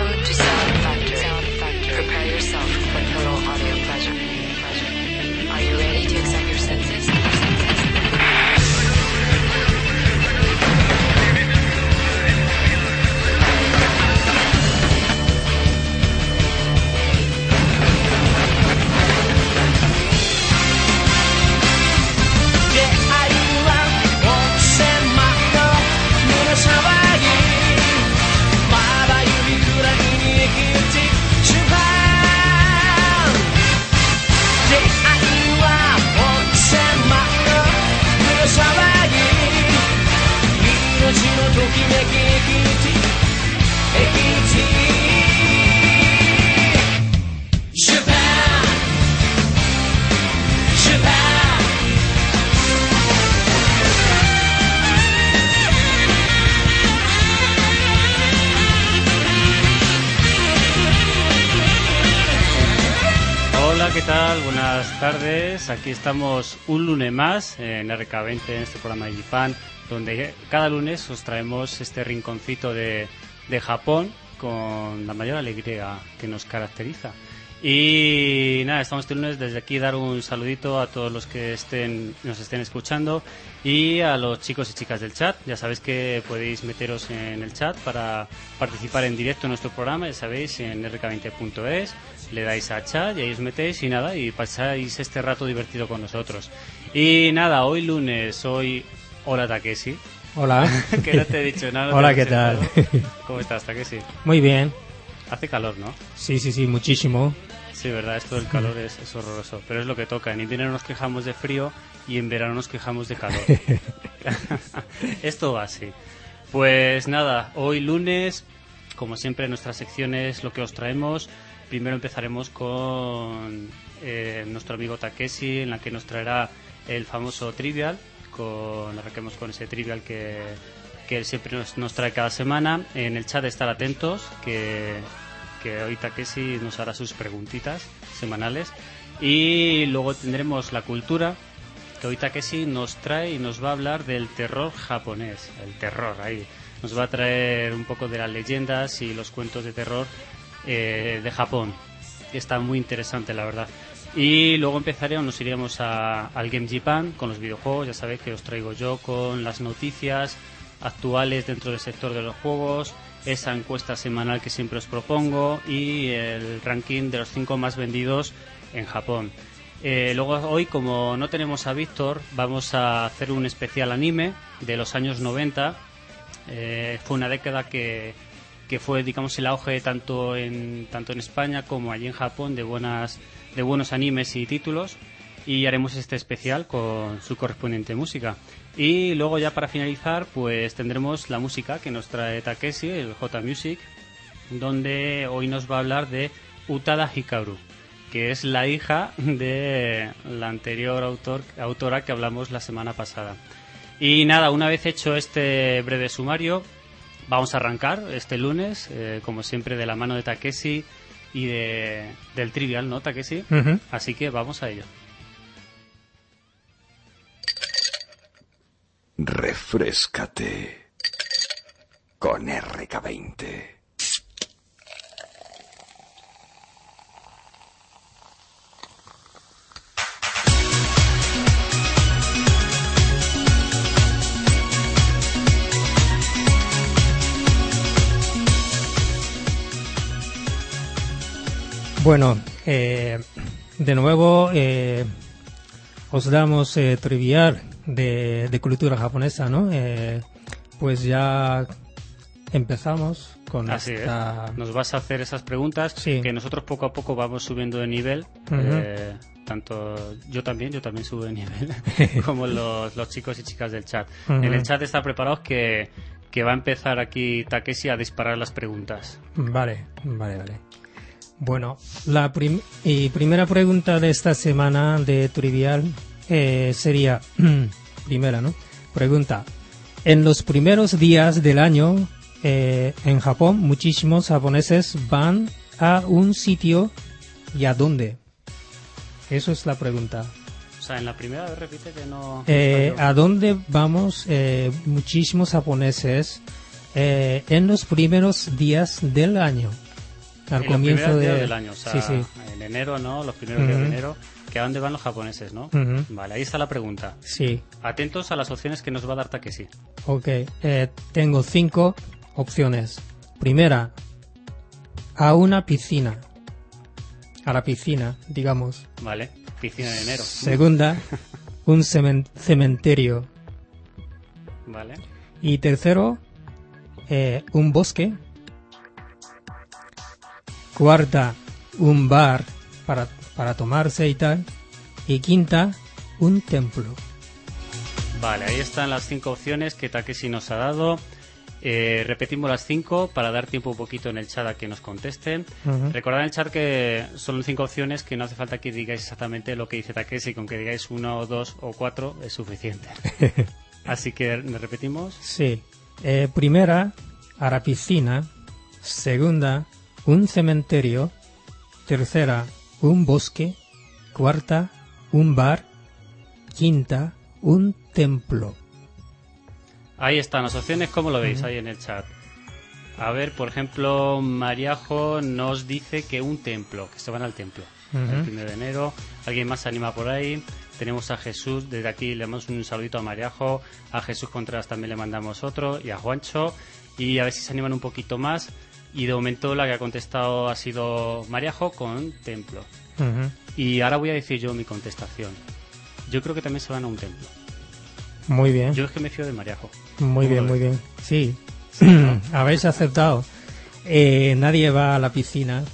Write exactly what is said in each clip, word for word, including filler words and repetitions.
Welcome to Sound Factory. Sound Factory. Prepare yourself for total audio pleasure. pleasure. Are you ready to examine your senses? ¿Qué tal? Buenas tardes. Aquí estamos un lunes más en R K veinte, en este programa de Japan, donde cada lunes os traemos este rinconcito de, de Japón con la mayor alegría que nos caracteriza. Y nada, estamos este lunes desde aquí dar un saludito a todos los que estén nos estén escuchando y a los chicos y chicas del chat. Ya sabéis que podéis meteros en el chat para participar en directo en nuestro programa, ya sabéis, en R K veinte punto es. Le dais a chat y ahí os metéis y nada, y pasáis este rato divertido con nosotros. Y nada, hoy lunes, hoy... Hola, Takeshi. Hola. Que no te he dicho nada. No Hola, ¿qué tal? ¿Cómo estás, Takeshi? Muy bien. Hace calor, ¿no? Sí, sí, sí, muchísimo. Sí, verdad, esto del calor es, es horroroso, pero es lo que toca. En invierno nos quejamos de frío y en verano nos quejamos de calor. Esto va así. Pues nada, hoy lunes, como siempre en nuestras secciones lo que os traemos... Primero empezaremos con eh, nuestro amigo Takeshi, en la que nos traerá el famoso Trivial. Con, arranquemos con ese Trivial que, que él siempre nos, nos trae cada semana. En el chat estar atentos, que, que hoy Takeshi nos hará sus preguntitas semanales. Y luego tendremos la cultura, que hoy Takeshi nos trae y nos va a hablar del terror japonés. El terror, ahí. Nos va a traer un poco de las leyendas y los cuentos de terror Eh, de Japón. Está muy interesante, la verdad. Y luego empezaremos, nos iríamos a, al Game Japan con los videojuegos. Ya sabéis que os traigo yo con las noticias actuales dentro del sector de los juegos, esa encuesta semanal que siempre os propongo y el ranking de los cinco más vendidos en Japón. Eh, luego hoy, como no tenemos a Víctor, vamos a hacer un especial anime de los años noventa. Eh, fue una década que que fue, digamos, el auge tanto en tanto en España como allí en Japón de buenas de buenos animes y títulos, y haremos este especial con su correspondiente música. Y luego ya para finalizar pues tendremos la música que nos trae Takeshi, el J Music, donde hoy nos va a hablar de Utada Hikaru, que es la hija de la anterior autor, autora que hablamos la semana pasada. Y nada, una vez hecho este breve sumario, vamos a arrancar este lunes, eh, como siempre, de la mano de Takeshi y de, del Trivial, ¿no, Takeshi? Uh-huh. Así que vamos a ello. Refréscate con R K veinte. Bueno, eh, de nuevo eh, os damos eh, trivial de, de cultura japonesa, ¿no? Eh, pues ya empezamos con Así esta... es. Nos vas a hacer esas preguntas, sí, que nosotros poco a poco vamos subiendo de nivel. Uh-huh. eh, tanto yo también, yo también subo de nivel, como los, los chicos y chicas del chat. Uh-huh. En el chat está preparados que, que va a empezar aquí Takeshi a disparar las preguntas. Vale, vale, vale. Bueno, la prim- y primera pregunta de esta semana de Trivial eh, sería, primera, ¿no? Pregunta, en los primeros días del año eh, en Japón, muchísimos japoneses van a un sitio, ¿y a dónde? Eso es la pregunta. O sea, en la primera vez repite que no... Eh, ¿A dónde vamos eh, muchísimos japoneses eh, en los primeros días del año? al En comienzo los primeros de... días del año, o sea, sí, sí. en enero, ¿no? Los primeros días de enero, que a dónde van los japoneses, ¿no? Ujú. Vale, ahí está la pregunta. Sí, Atentos a las opciones que nos va a dar Takeshi. ok. Eh, tengo cinco opciones. Primera, a una piscina. A la piscina, digamos. Vale, piscina de enero. Segunda, un cemen- cementerio. Vale. Y tercero, eh, un bosque. Cuarta, un bar para, para tomarse y tal. Y quinta, un templo. Vale, ahí están las cinco opciones que Takeshi nos ha dado. Eh, repetimos las cinco para dar tiempo un poquito en el chat a que nos contesten. Ujú. Recordad en el chat que son cinco opciones, que no hace falta que digáis exactamente lo que dice Takeshi, con que digáis uno, dos o cuatro es suficiente. Así que repetimos. Sí. Eh, primera, a la piscina. Segunda, un cementerio. Tercera, un bosque. Cuarta, un bar. Quinta, un templo. Ahí están las opciones, ¿cómo lo veis? Ahí en el chat. A ver, por ejemplo, Mariajo nos dice que un templo, que se van al templo. Ujú. El primero de enero. ¿Alguien más se anima por ahí? Tenemos a Jesús, desde aquí le damos un saludito a Mariajo. A Jesús Contreras también le mandamos otro. Y a Juancho. Y a ver si se animan un poquito más. Y de momento la que ha contestado ha sido Mariajo con templo. Ujú. Y ahora voy a decir yo mi contestación. Yo creo que también se van a un templo. Muy bien. Yo es que me fío de Mariajo. Muy ¿Cómo bien, lo muy ves? bien. Sí. ¿no? Habéis acertado. Eh, nadie va a la piscina.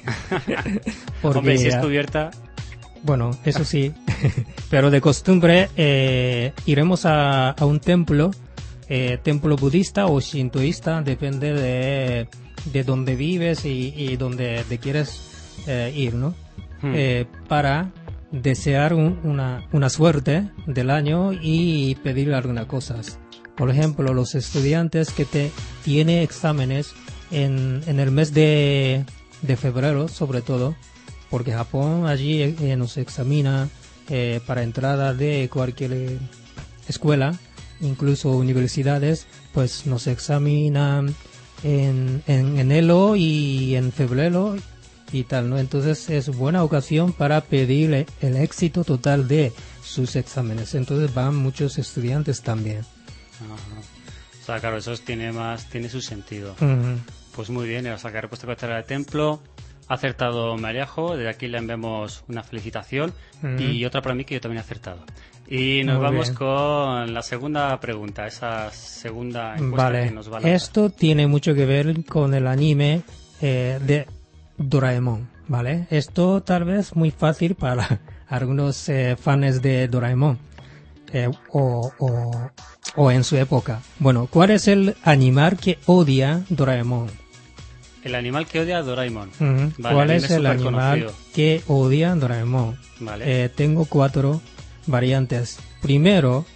Porque Hombre, si es ya- cubierta, Bueno, eso sí. Pero de costumbre eh, iremos a, a un templo, eh, templo budista o shintoísta, depende de, de dónde vives y, y dónde te quieres eh, ir, ¿no? Hmm. Eh, para desear un- una, una suerte del año y pedir algunas cosas. Por ejemplo, los estudiantes que te tienen exámenes en, en el mes de, de febrero, sobre todo, porque Japón allí eh, nos examina eh, para entrada de cualquier eh, escuela, incluso universidades, pues nos examinan en, en enero y en febrero y tal, ¿no? Entonces es buena ocasión para pedir el, el éxito total de sus exámenes. Entonces van muchos estudiantes también. Ajá. O sea, claro, eso tiene más, tiene su sentido. Ujú. Pues muy bien, o sea, que ha repuesto cuestión del templo. Ha acertado Mariajo, desde aquí le enviamos una felicitación. Ujú. Y otra para mí que yo también he acertado. Y nos Muy vamos bien. con la segunda pregunta, esa segunda encuesta Vale, que nos va a lanzar. esto tiene mucho que ver con el anime eh, de Doraemon, ¿vale? Esto tal vez muy fácil para algunos eh, fans de Doraemon eh, o, o, o en su época. Bueno, ¿cuál es el animal que odia Doraemon? El animal que odia a Doraemon. Ujú. Vale, ¿Cuál anime es el superconocido. animal que odia Doraemon? Vale. Eh, tengo cuatro variantes. Primero,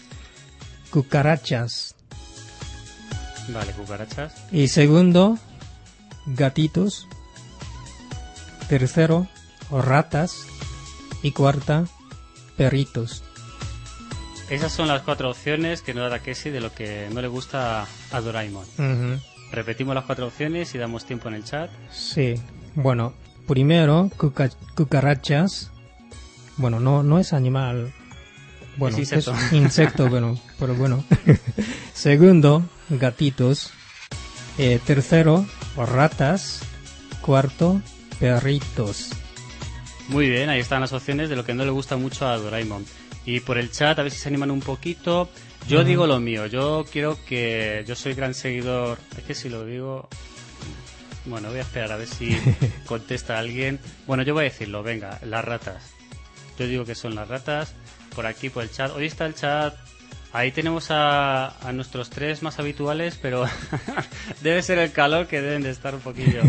cucarachas. Vale, cucarachas. Y segundo, gatitos. Tercero, ratas. Y cuarta, perritos. Esas son las cuatro opciones que nos da Takeshi de lo que no le gusta a Doraemon. Ujú. Repetimos las cuatro opciones y damos tiempo en el chat. Sí, bueno, primero, cuca- cucarachas. Bueno, no, no es animal. Bueno, Es insecto. insecto, bueno, pero bueno. Segundo, gatitos. Eh, tercero, ratas. Cuarto, perritos. Muy bien, ahí están las opciones de lo que no le gusta mucho a Doraemon. Y por el chat, a ver si se animan un poquito. Yo Ujú. digo lo mío, yo quiero que... Yo soy gran seguidor... Es que si lo digo... Bueno, voy a esperar a ver si contesta alguien. Bueno, yo voy a decirlo, venga, las ratas. Yo digo que son las ratas. Por aquí, por el chat. Hoy está el chat... Ahí tenemos a, a nuestros tres más habituales, pero debe ser el calor que deben de estar un poquillo.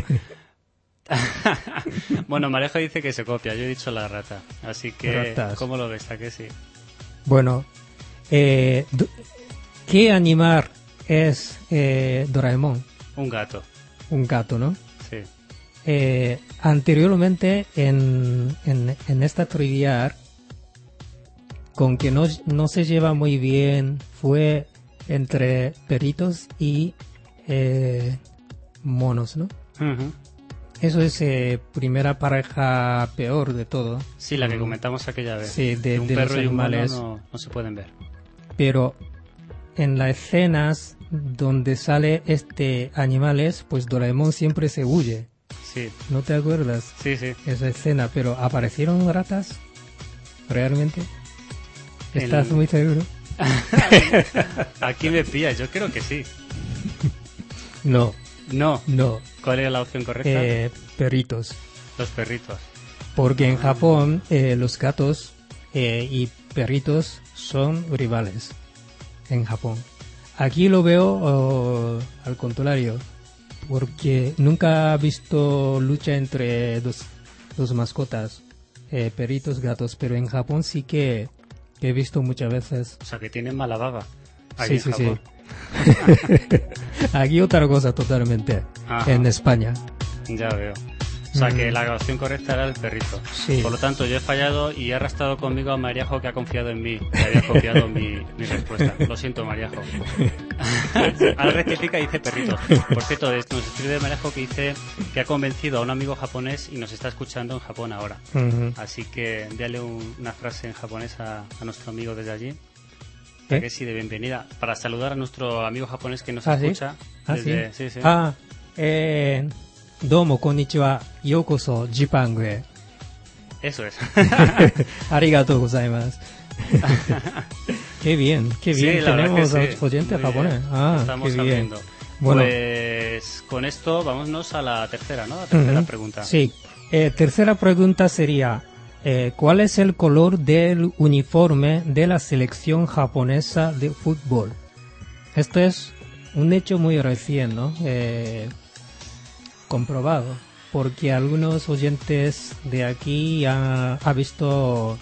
Bueno, Marejo dice que se copia, yo he dicho la rata. Así que, Ratas. ¿cómo lo ves? ¿A que sí? Bueno, eh, do- ¿qué animal es eh, Doraemon? Un gato, Un gato, ¿no? sí. Eh, anteriormente en, en, en esta trivial, con que no, no se lleva muy bien, fue entre perritos y eh, monos, ¿no? Ujú. Eso es eh, primera pareja peor de todo. Sí, la que comentamos aquella vez. Sí, de, Que un de perro los y un mono animales. no, no se pueden ver. Pero en las escenas donde sale este animales, pues Doraemon siempre se huye. Sí, ¿No te acuerdas? sí, sí. Esa escena, pero ¿aparecieron ratas? ¿Realmente? ¿Estás El- muy seguro? Aquí me pillas, yo creo que sí. No, No. no. ¿Cuál era la opción correcta? Eh, perritos. Los perritos. Porque en Japón eh, los gatos eh, y perritos son rivales. En Japón. Aquí lo veo oh, al contrario. Porque nunca he visto lucha entre dos, dos mascotas. Eh, perritos, gatos. Pero en Japón sí que, que he visto muchas veces. O sea, que tienen mala baba. Aquí Sí, en sí, Japón. sí. Aquí otra cosa totalmente. Ajá. En España. Ya veo. O sea, Mm. que la opción correcta era el perrito. Sí. Por lo tanto, yo he fallado y he arrastrado conmigo a Mariajo, que ha confiado en mí. Que había copiado mi, mi respuesta. Lo siento, Mariajo. Ahora rectifica y dice perrito. Por cierto, es- nos escribe Mariajo que dice que ha convencido a un amigo japonés y nos está escuchando en Japón ahora. Ujú. Así que envíale un- una frase en japonés a, a nuestro amigo desde allí. ¿Eh? Que sí, de bienvenida. Para saludar a nuestro amigo japonés que nos ¿Ah, sí? escucha. Ah, desde- sí. sí, sí. Ah, eh, domo, konnichiwa, yokoso, Japanへ. Eso es. Arigatou gozaimasu. Qué bien, qué Sí, bien. la verdad Tenemos que sí. oyentes Muy japonés. bien. Ah, Estamos qué bien. abriendo. Bueno. Pues con esto vámonos a la tercera, ¿no? La tercera Ujú. pregunta. Sí. Eh, tercera pregunta sería, eh, ¿cuál es el color del uniforme de la selección japonesa de fútbol? Esto es un hecho muy recién, ¿no? Eh, comprobado, porque algunos oyentes de aquí han ha visto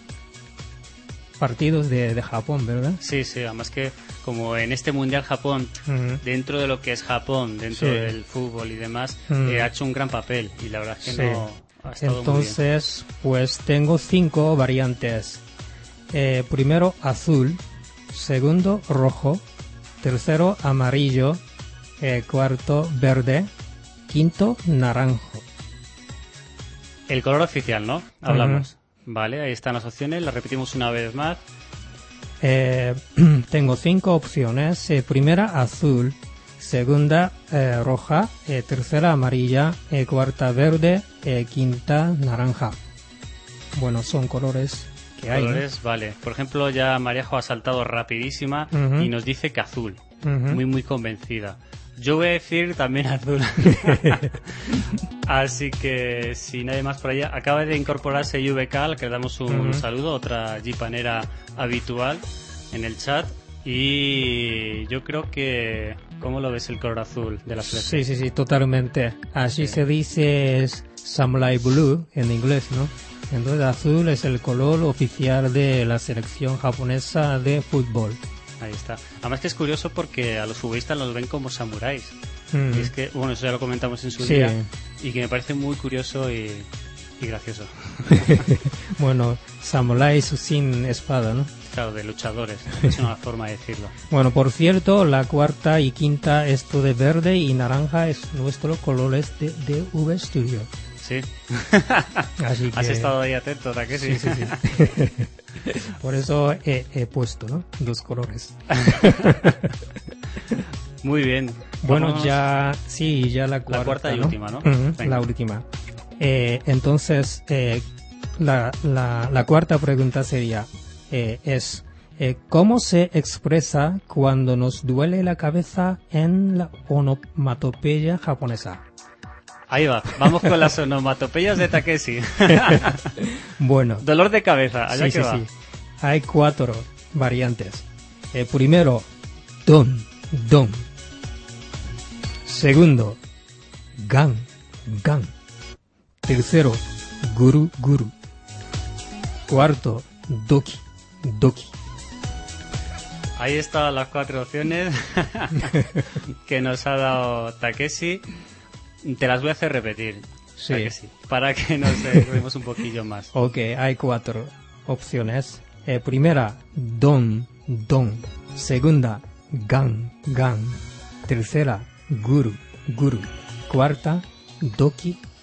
partidos de, de Japón, ¿verdad? Sí, sí, además que como en este Mundial Japón, Ujú. dentro de lo que es Japón, dentro Sí. del fútbol y demás, Mm. eh, ha hecho un gran papel y la verdad es que Sí. no ha estado Entonces, pues tengo cinco variantes. Eh, primero, azul. Segundo, rojo. Tercero, amarillo. Eh, cuarto, verde. Quinto, naranjo. muy bien. El color oficial, ¿no? Hablamos. Vale, ahí están las opciones, las repetimos una vez más. Eh, tengo cinco opciones. Eh, primera, azul. Segunda, eh, roja. Eh, tercera, amarilla. Eh, cuarta, verde. Eh, quinta, naranja. Bueno, son colores que hay, ¿no? Colores, vale. Por ejemplo, ya Mariajo ha saltado rapidísima Ujú. y nos dice que azul. Ujú. Muy, muy convencida. Yo voy a decir también azul. Así que, si nadie más por allá, acaba de incorporarse I V K, al que le damos un Ujú. saludo, otra jipanera habitual en el chat. Y yo creo que, ¿cómo lo ves el color azul de la selección? Sí, sí, sí, totalmente. Así Sí. se dice es Samurai Blue en inglés, ¿no? Entonces azul es el color oficial de la selección japonesa de fútbol. Ahí está. Además que es curioso porque a los futbolistas los ven como samuráis. Mm. Y es que, bueno, eso ya lo comentamos en su Sí. día. Y que me parece muy curioso y, y gracioso. Bueno, samuráis sin espada, ¿no? Claro, de luchadores. Es una forma de decirlo. Bueno, por cierto, la cuarta y quinta, esto de verde y naranja es nuestro colores de, de V Studio. Sí. Así que... Has estado ahí atento, ¿verdad que sí? Sí, sí, sí. Por eso he, he puesto, ¿no? Dos colores. Muy bien. Bueno, Vamos- ya, sí, ya la cuarta, cuarta y ¿no? última, ¿no? Ujú, Venga. la última. Eh, entonces, eh, la, la, la cuarta pregunta sería, eh, es, eh, ¿cómo se expresa cuando nos duele la cabeza en la onomatopeya japonesa? Ahí va. Vamos con las onomatopeyas de Takeshi. Bueno, Dolor de cabeza. Allá sí, que sí, va. sí. Hay cuatro variantes. Eh, primero, don, don. Segundo, gan, gan. Tercero, guru, guru. Cuarto, doki, doki. Ahí están las cuatro opciones que nos ha dado Takeshi. Te las voy a hacer repetir. Sí. Takeshi, para que nos demos un poquillo más. Ok, hay cuatro opciones. Eh, primera, don, don. Segunda, gan, gan. Tercera, guru, guru. Cuarta, doki,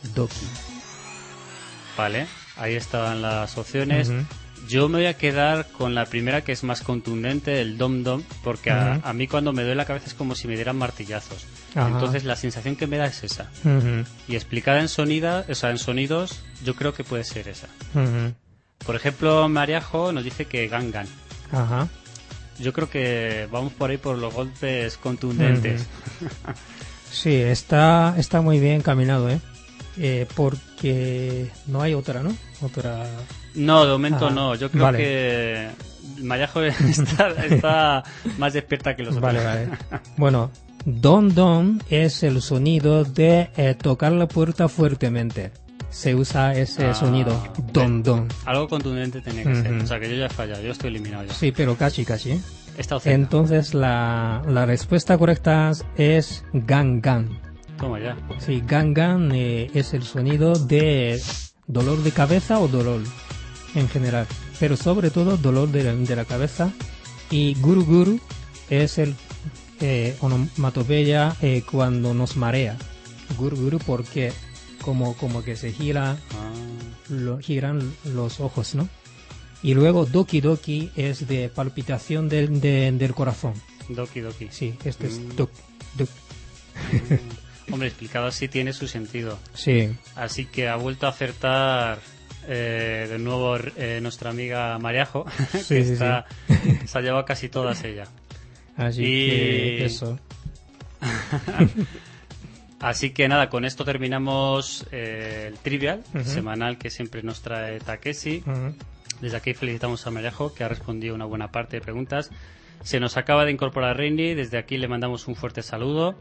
doki. Vale, ahí estaban las opciones. Ujú. Yo me voy a quedar con la primera, que es más contundente, el dom-dom, porque a, Ujú. a mí cuando me duele la cabeza es como si me dieran martillazos. Ajá. Entonces la sensación que me da es esa. Ujú, Y explicada en sonida, o sea, en sonidos, yo creo que puede ser esa. ujú. Por ejemplo, Mariajo nos dice que Gangan. Ajá. Yo creo que vamos por ahí por los golpes contundentes. Sí, está, está muy bien caminado, ¿eh? Eh, porque no hay otra, ¿no? Otra... No, de momento Ah, no. Yo creo vale. que Mariajo está, está más despierta que los otros. Vale, vale. Bueno, don don es el sonido de eh, tocar la puerta fuertemente. Se usa ese Ah, sonido, don don. Algo contundente tenía que ser. Ujú. O sea, que yo ya he fallado. Yo estoy eliminado ya. Sí, pero casi, casi. ¿eh? Esta opción. Entonces la, la respuesta correcta es gan gan. Toma ya. Sí, gan gan eh, es el sonido de dolor de cabeza o dolor en general, pero sobre todo dolor de la, de la cabeza. Y guru guru es el eh, onomatopeya eh, cuando nos marea. Guru guru porque como, como que se gira, Ah, lo, giran los ojos, ¿no? Y luego doki doki es de palpitación del, de- del corazón. Doki Doki. Sí, este es Mm. dok, dok. Hombre, explicado así tiene su sentido. Sí, Así que ha vuelto a acertar eh, de nuevo eh, nuestra amiga Mariajo, que Sí, sí, está, se ha llevado casi todas ella. así Y- que eso. Así que nada, con esto terminamos eh, el trivial Ujú. semanal que siempre nos trae Takeshi. Ujú. Desde aquí felicitamos a Mariajo, que ha respondido una buena parte de preguntas. Se nos acaba de incorporar Reini, desde aquí le mandamos un fuerte saludo.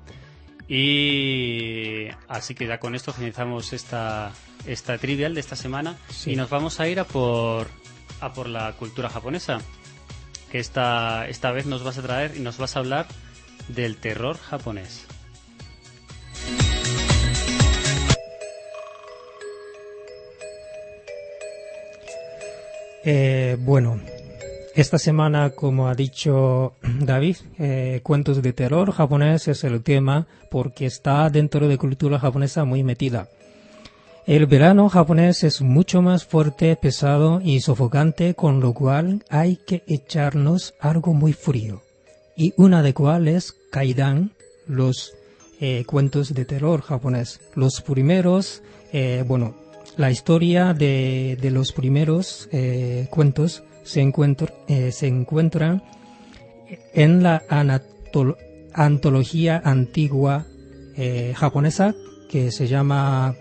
Y así que ya con esto finalizamos esta, esta trivial de esta semana. Sí. Y nos vamos a ir a por, a por la cultura japonesa, que esta, esta vez nos vas a traer y nos vas a hablar del terror japonés. Eh, bueno, esta semana, como ha dicho David, eh, cuentos de terror japonés es el tema porque está dentro de cultura japonesa muy metida. El verano japonés es mucho más fuerte, pesado y sofocante, con lo cual hay que echarnos algo muy frío. Y una de cuales Kaidan, los eh, cuentos de terror japonés. Los primeros, eh, bueno, la historia de, de los primeros eh, cuentos se, encuentr- eh, se encuentran en la anatol- antología antigua eh, japonesa que se llama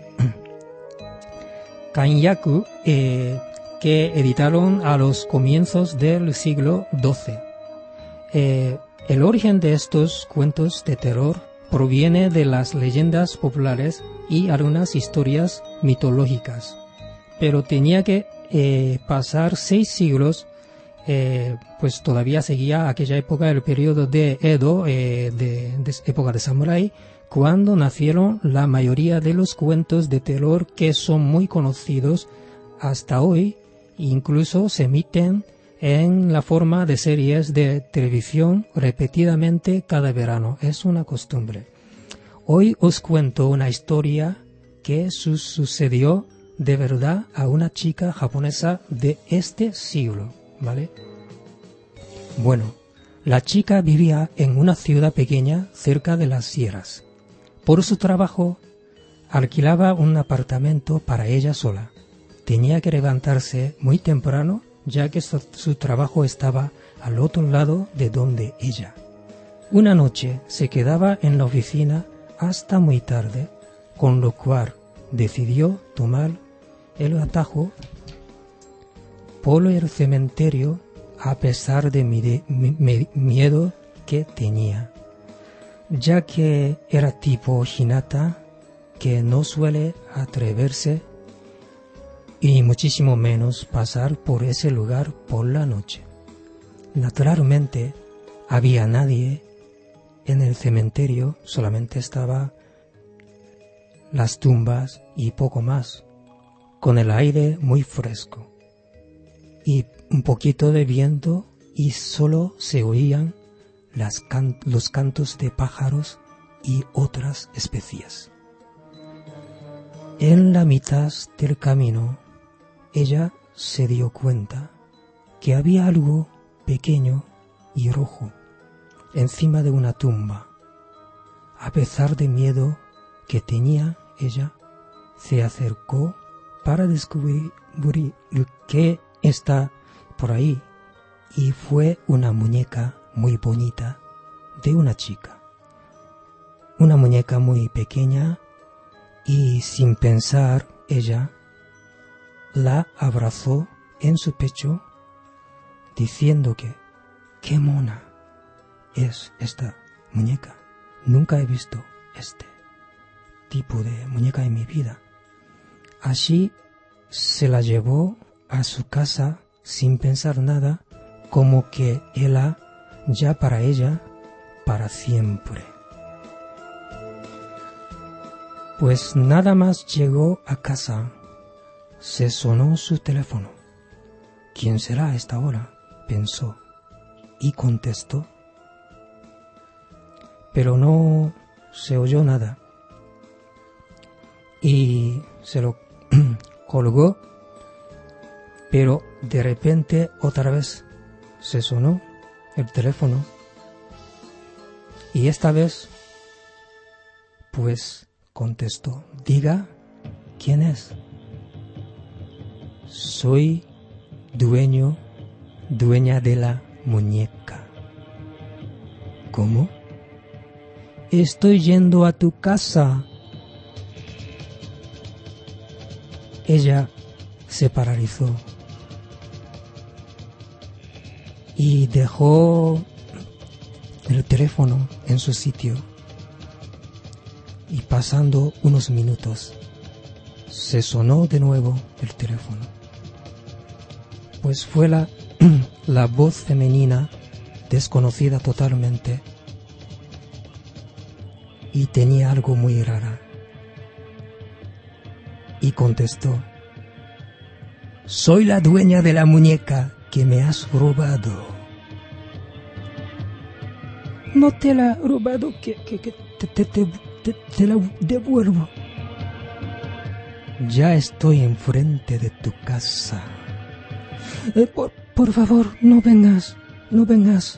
Kanyaku, eh, que editaron a los comienzos del siglo doce. Eh, el origen de estos cuentos de terror proviene de las leyendas populares y algunas historias mitológicas, pero tenía que eh, pasar seis siglos, eh, pues todavía seguía aquella época, el periodo de Edo, eh, de, de época de samurái, cuando nacieron la mayoría de los cuentos de terror que son muy conocidos hasta hoy, incluso se emiten en la forma de series de televisión repetidamente cada verano. Es una costumbre. Hoy os cuento una historia que su- sucedió de verdad a una chica japonesa de este siglo, ¿vale? Bueno, la chica vivía en una ciudad pequeña cerca de las sierras. Por su trabajo, alquilaba un apartamento para ella sola. Tenía que levantarse muy temprano, ya que su, su trabajo estaba al otro lado de donde ella. Una noche se quedaba en la oficina hasta muy tarde, con lo cual decidió tomar el atajo por el cementerio a pesar de mi, de, mi, mi miedo que tenía, ya que era tipo Hinata, que no suele atreverse y muchísimo menos pasar por ese lugar por la noche. Naturalmente, había nadie en el cementerio, solamente estaba las tumbas y poco más, con el aire muy fresco y un poquito de viento, y solo se oían las can- los cantos de pájaros y otras especies. En la mitad del camino, ella se dio cuenta que había algo pequeño y rojo encima de una tumba. A pesar de miedo que tenía, ella se acercó para descubrir qué está por ahí, y fue una muñeca muy bonita de una chica. Una muñeca muy pequeña, y sin pensar ella la abrazó en su pecho diciendo que qué mona es esta muñeca. Nunca he visto este tipo de muñeca en mi vida. Así se la llevó a su casa sin pensar nada, como que era ya para ella para siempre. Pues nada más llegó a casa, se sonó su teléfono. ¿Quién será a esta hora?, pensó, y contestó. Pero no se oyó nada. Y se lo colgó, pero de repente otra vez se sonó el teléfono. Y esta vez, pues contestó. Diga, ¿quién es? Soy dueño, dueña de la muñeca. ¿Cómo? Estoy yendo a tu casa. Ella se paralizó y dejó el teléfono en su sitio. Y pasando unos minutos, se sonó de nuevo el teléfono. Pues fue la, la voz femenina, desconocida totalmente, y tenía algo muy raro. Y contestó: soy la dueña de la muñeca que me has robado. No te la he robado, que, que, que te, te, te, te, te la devuelvo. Ya estoy enfrente de tu casa. Eh, por, por favor, no vengas, no vengas.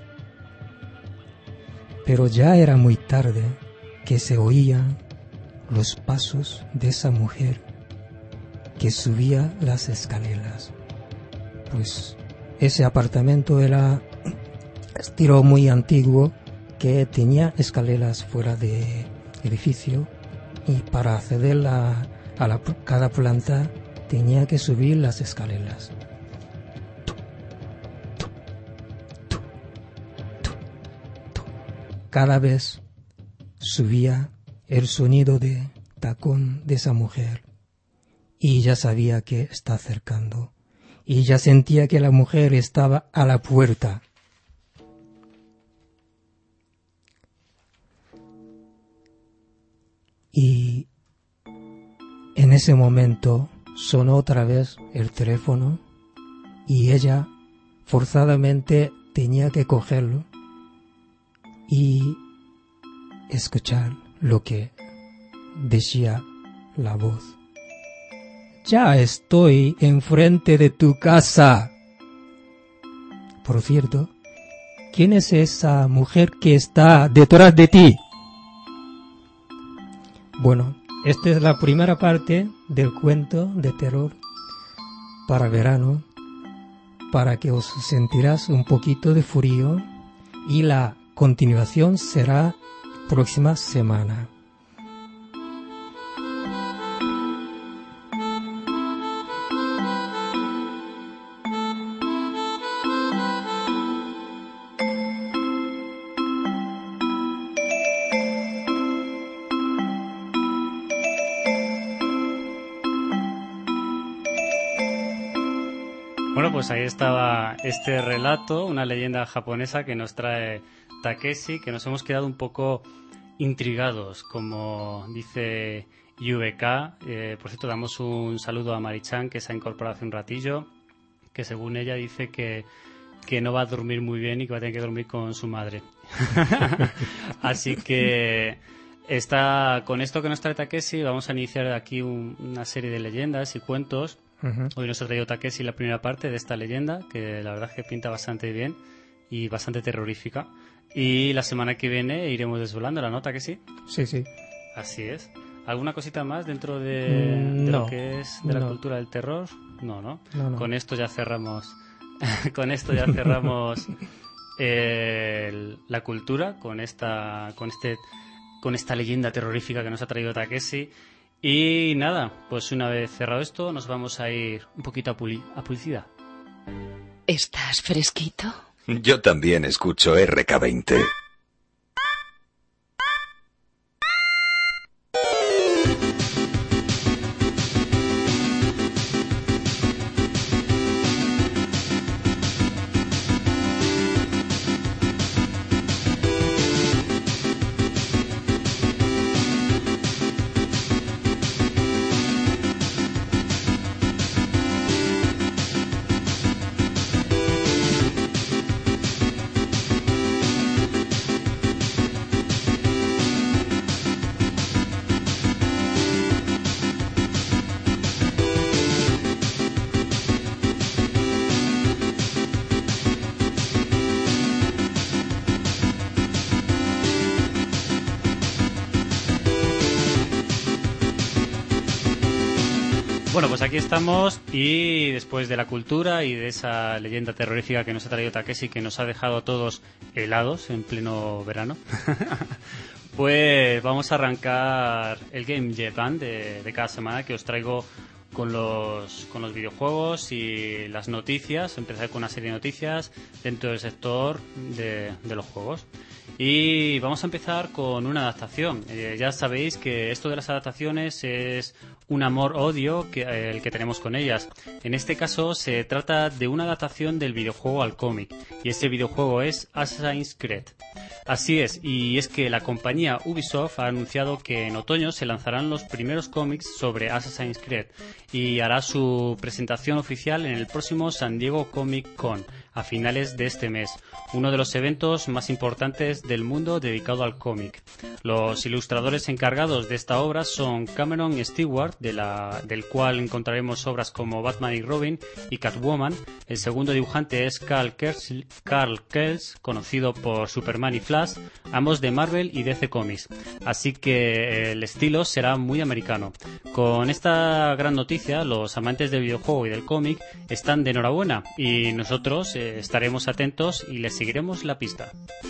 Pero ya era muy tarde, que se oían los pasos de esa mujer que subía las escaleras. Pues ese apartamento era estilo muy antiguo, que tenía escaleras fuera de edificio, y para acceder a, a la, cada planta tenía que subir las escaleras. Cada vez subía el sonido de tacón de esa mujer, y ya sabía que está acercando, y ya sentía que la mujer estaba a la puerta. Y en ese momento sonó otra vez el teléfono, y ella forzadamente tenía que cogerlo y escuchar lo que decía la voz. Ya estoy enfrente de tu casa. Por cierto, ¿quién es esa mujer que está detrás de ti? Bueno, esta es la primera parte del cuento de terror para verano, para que os sentirás un poquito de frío, y la continuación será próxima semana. Bueno, pues ahí estaba este relato, una leyenda japonesa que nos trae Takeshi, que nos hemos quedado un poco intrigados, como dice U V K. Eh, por cierto, damos un saludo a Marichan, que se ha incorporado hace un ratillo, que según ella dice que, que no va a dormir muy bien y que va a tener que dormir con su madre. Así que Está, con esto que nos trae Takeshi, vamos a iniciar aquí un, una serie de leyendas y cuentos. Uh-huh. Hoy nos ha traído Takeshi la primera parte de esta leyenda, que la verdad es que pinta bastante bien y bastante terrorífica. Y la semana que viene iremos desvelándola, ¿no, Takeshi? Sí, sí. Así es. ¿Alguna cosita más dentro de, de no, lo que es de la no. cultura del terror? No, ¿no? no, no. Con esto ya cerramos. Con esto ya cerramos eh, el, la cultura con esta, con este, con esta leyenda terrorífica que nos ha traído Takeshi. Y nada, pues una vez cerrado esto, nos vamos a ir un poquito a, puli- a publicidad. ¿Estás fresquito? Yo también escucho R K veinte. Bueno, pues aquí estamos y después de la cultura y de esa leyenda terrorífica que nos ha traído Takeshi, que nos ha dejado a todos helados en pleno verano, pues vamos a arrancar el Game Japan de, de cada semana, que os traigo con los, con los videojuegos y las noticias. Empezar con una serie de noticias dentro del sector de, de los juegos. Y vamos a empezar con una adaptación. Eh, ya sabéis que esto de las adaptaciones es un amor-odio que, eh, el que tenemos con ellas. En este caso se trata de una adaptación del videojuego al cómic, y este videojuego es Assassin's Creed. Así es, y es que la compañía Ubisoft ha anunciado que en otoño se lanzarán los primeros cómics sobre Assassin's Creed y hará su presentación oficial en el próximo San Diego Comic Con a finales de este mes, uno de los eventos más importantes del mundo dedicado al cómic. Los ilustradores encargados de esta obra son Cameron Stewart, de la, del cual encontraremos obras como Batman y Robin y Catwoman. El segundo dibujante es Carl Kels, Carl Kels, conocido por Superman y Flash, ambos de Marvel y D C Comics. Así que el estilo será muy americano. Con esta gran noticia, los amantes del videojuego y del cómic están de enhorabuena, y nosotros eh, estaremos atentos y les seguiremos la pista.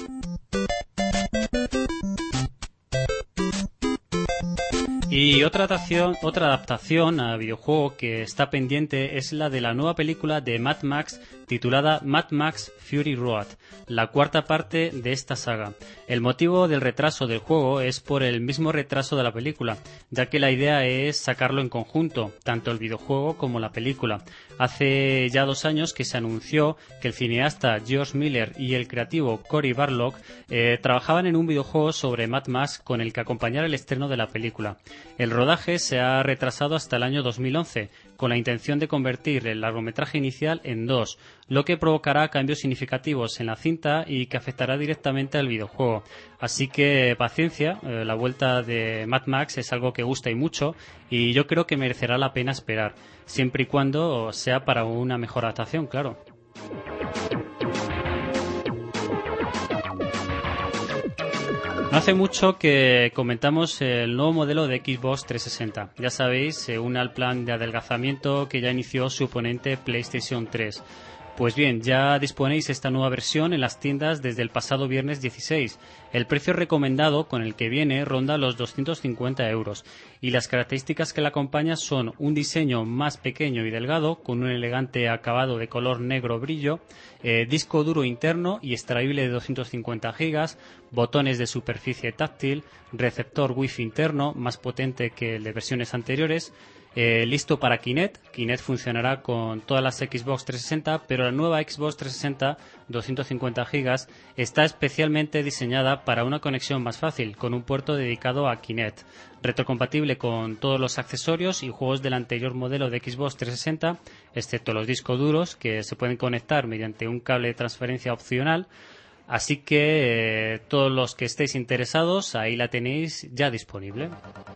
Y otra adaptación, otra adaptación a videojuego que está pendiente es la de la nueva película de Mad Max titulada Mad Max Fury Road, la cuarta parte de esta saga. El motivo del retraso del juego es por el mismo retraso de la película, ya que la idea es sacarlo en conjunto, tanto el videojuego como la película. Hace ya dos años que se anunció que el cineasta George Miller y el creativo Cory Barlog eh, trabajaban en un videojuego sobre Mad Max con el que acompañar el estreno de la película. El rodaje se ha retrasado hasta el año dos mil once, con la intención de convertir el largometraje inicial en dos, lo que provocará cambios significativos en la cinta y que afectará directamente al videojuego. Así que paciencia, eh, la vuelta de Mad Max es algo que gusta y mucho, y yo creo que merecerá la pena esperar, siempre y cuando sea para una mejor adaptación, claro. No hace mucho que comentamos el nuevo modelo de Xbox trescientos sesenta. Ya sabéis, se une al plan de adelgazamiento que ya inició su oponente PlayStation tres. Pues bien, ya disponéis esta nueva versión en las tiendas desde el pasado viernes dieciséis. El precio recomendado con el que viene ronda los doscientos cincuenta euros, y las características que la acompañan son un diseño más pequeño y delgado con un elegante acabado de color negro brillo, eh, disco duro interno y extraíble de doscientos cincuenta gigas, botones de superficie táctil, receptor Wi-Fi interno más potente que el de versiones anteriores. Eh, listo para Kinect. Kinect funcionará con todas las Xbox trescientos sesenta, pero la nueva Xbox trescientos sesenta doscientos cincuenta gigas está especialmente diseñada para una conexión más fácil, con un puerto dedicado a Kinect, retrocompatible con todos los accesorios y juegos del anterior modelo de Xbox trescientos sesenta, excepto los discos duros, que se pueden conectar mediante un cable de transferencia opcional. Así que eh, todos los que estéis interesados, ahí la tenéis ya disponible.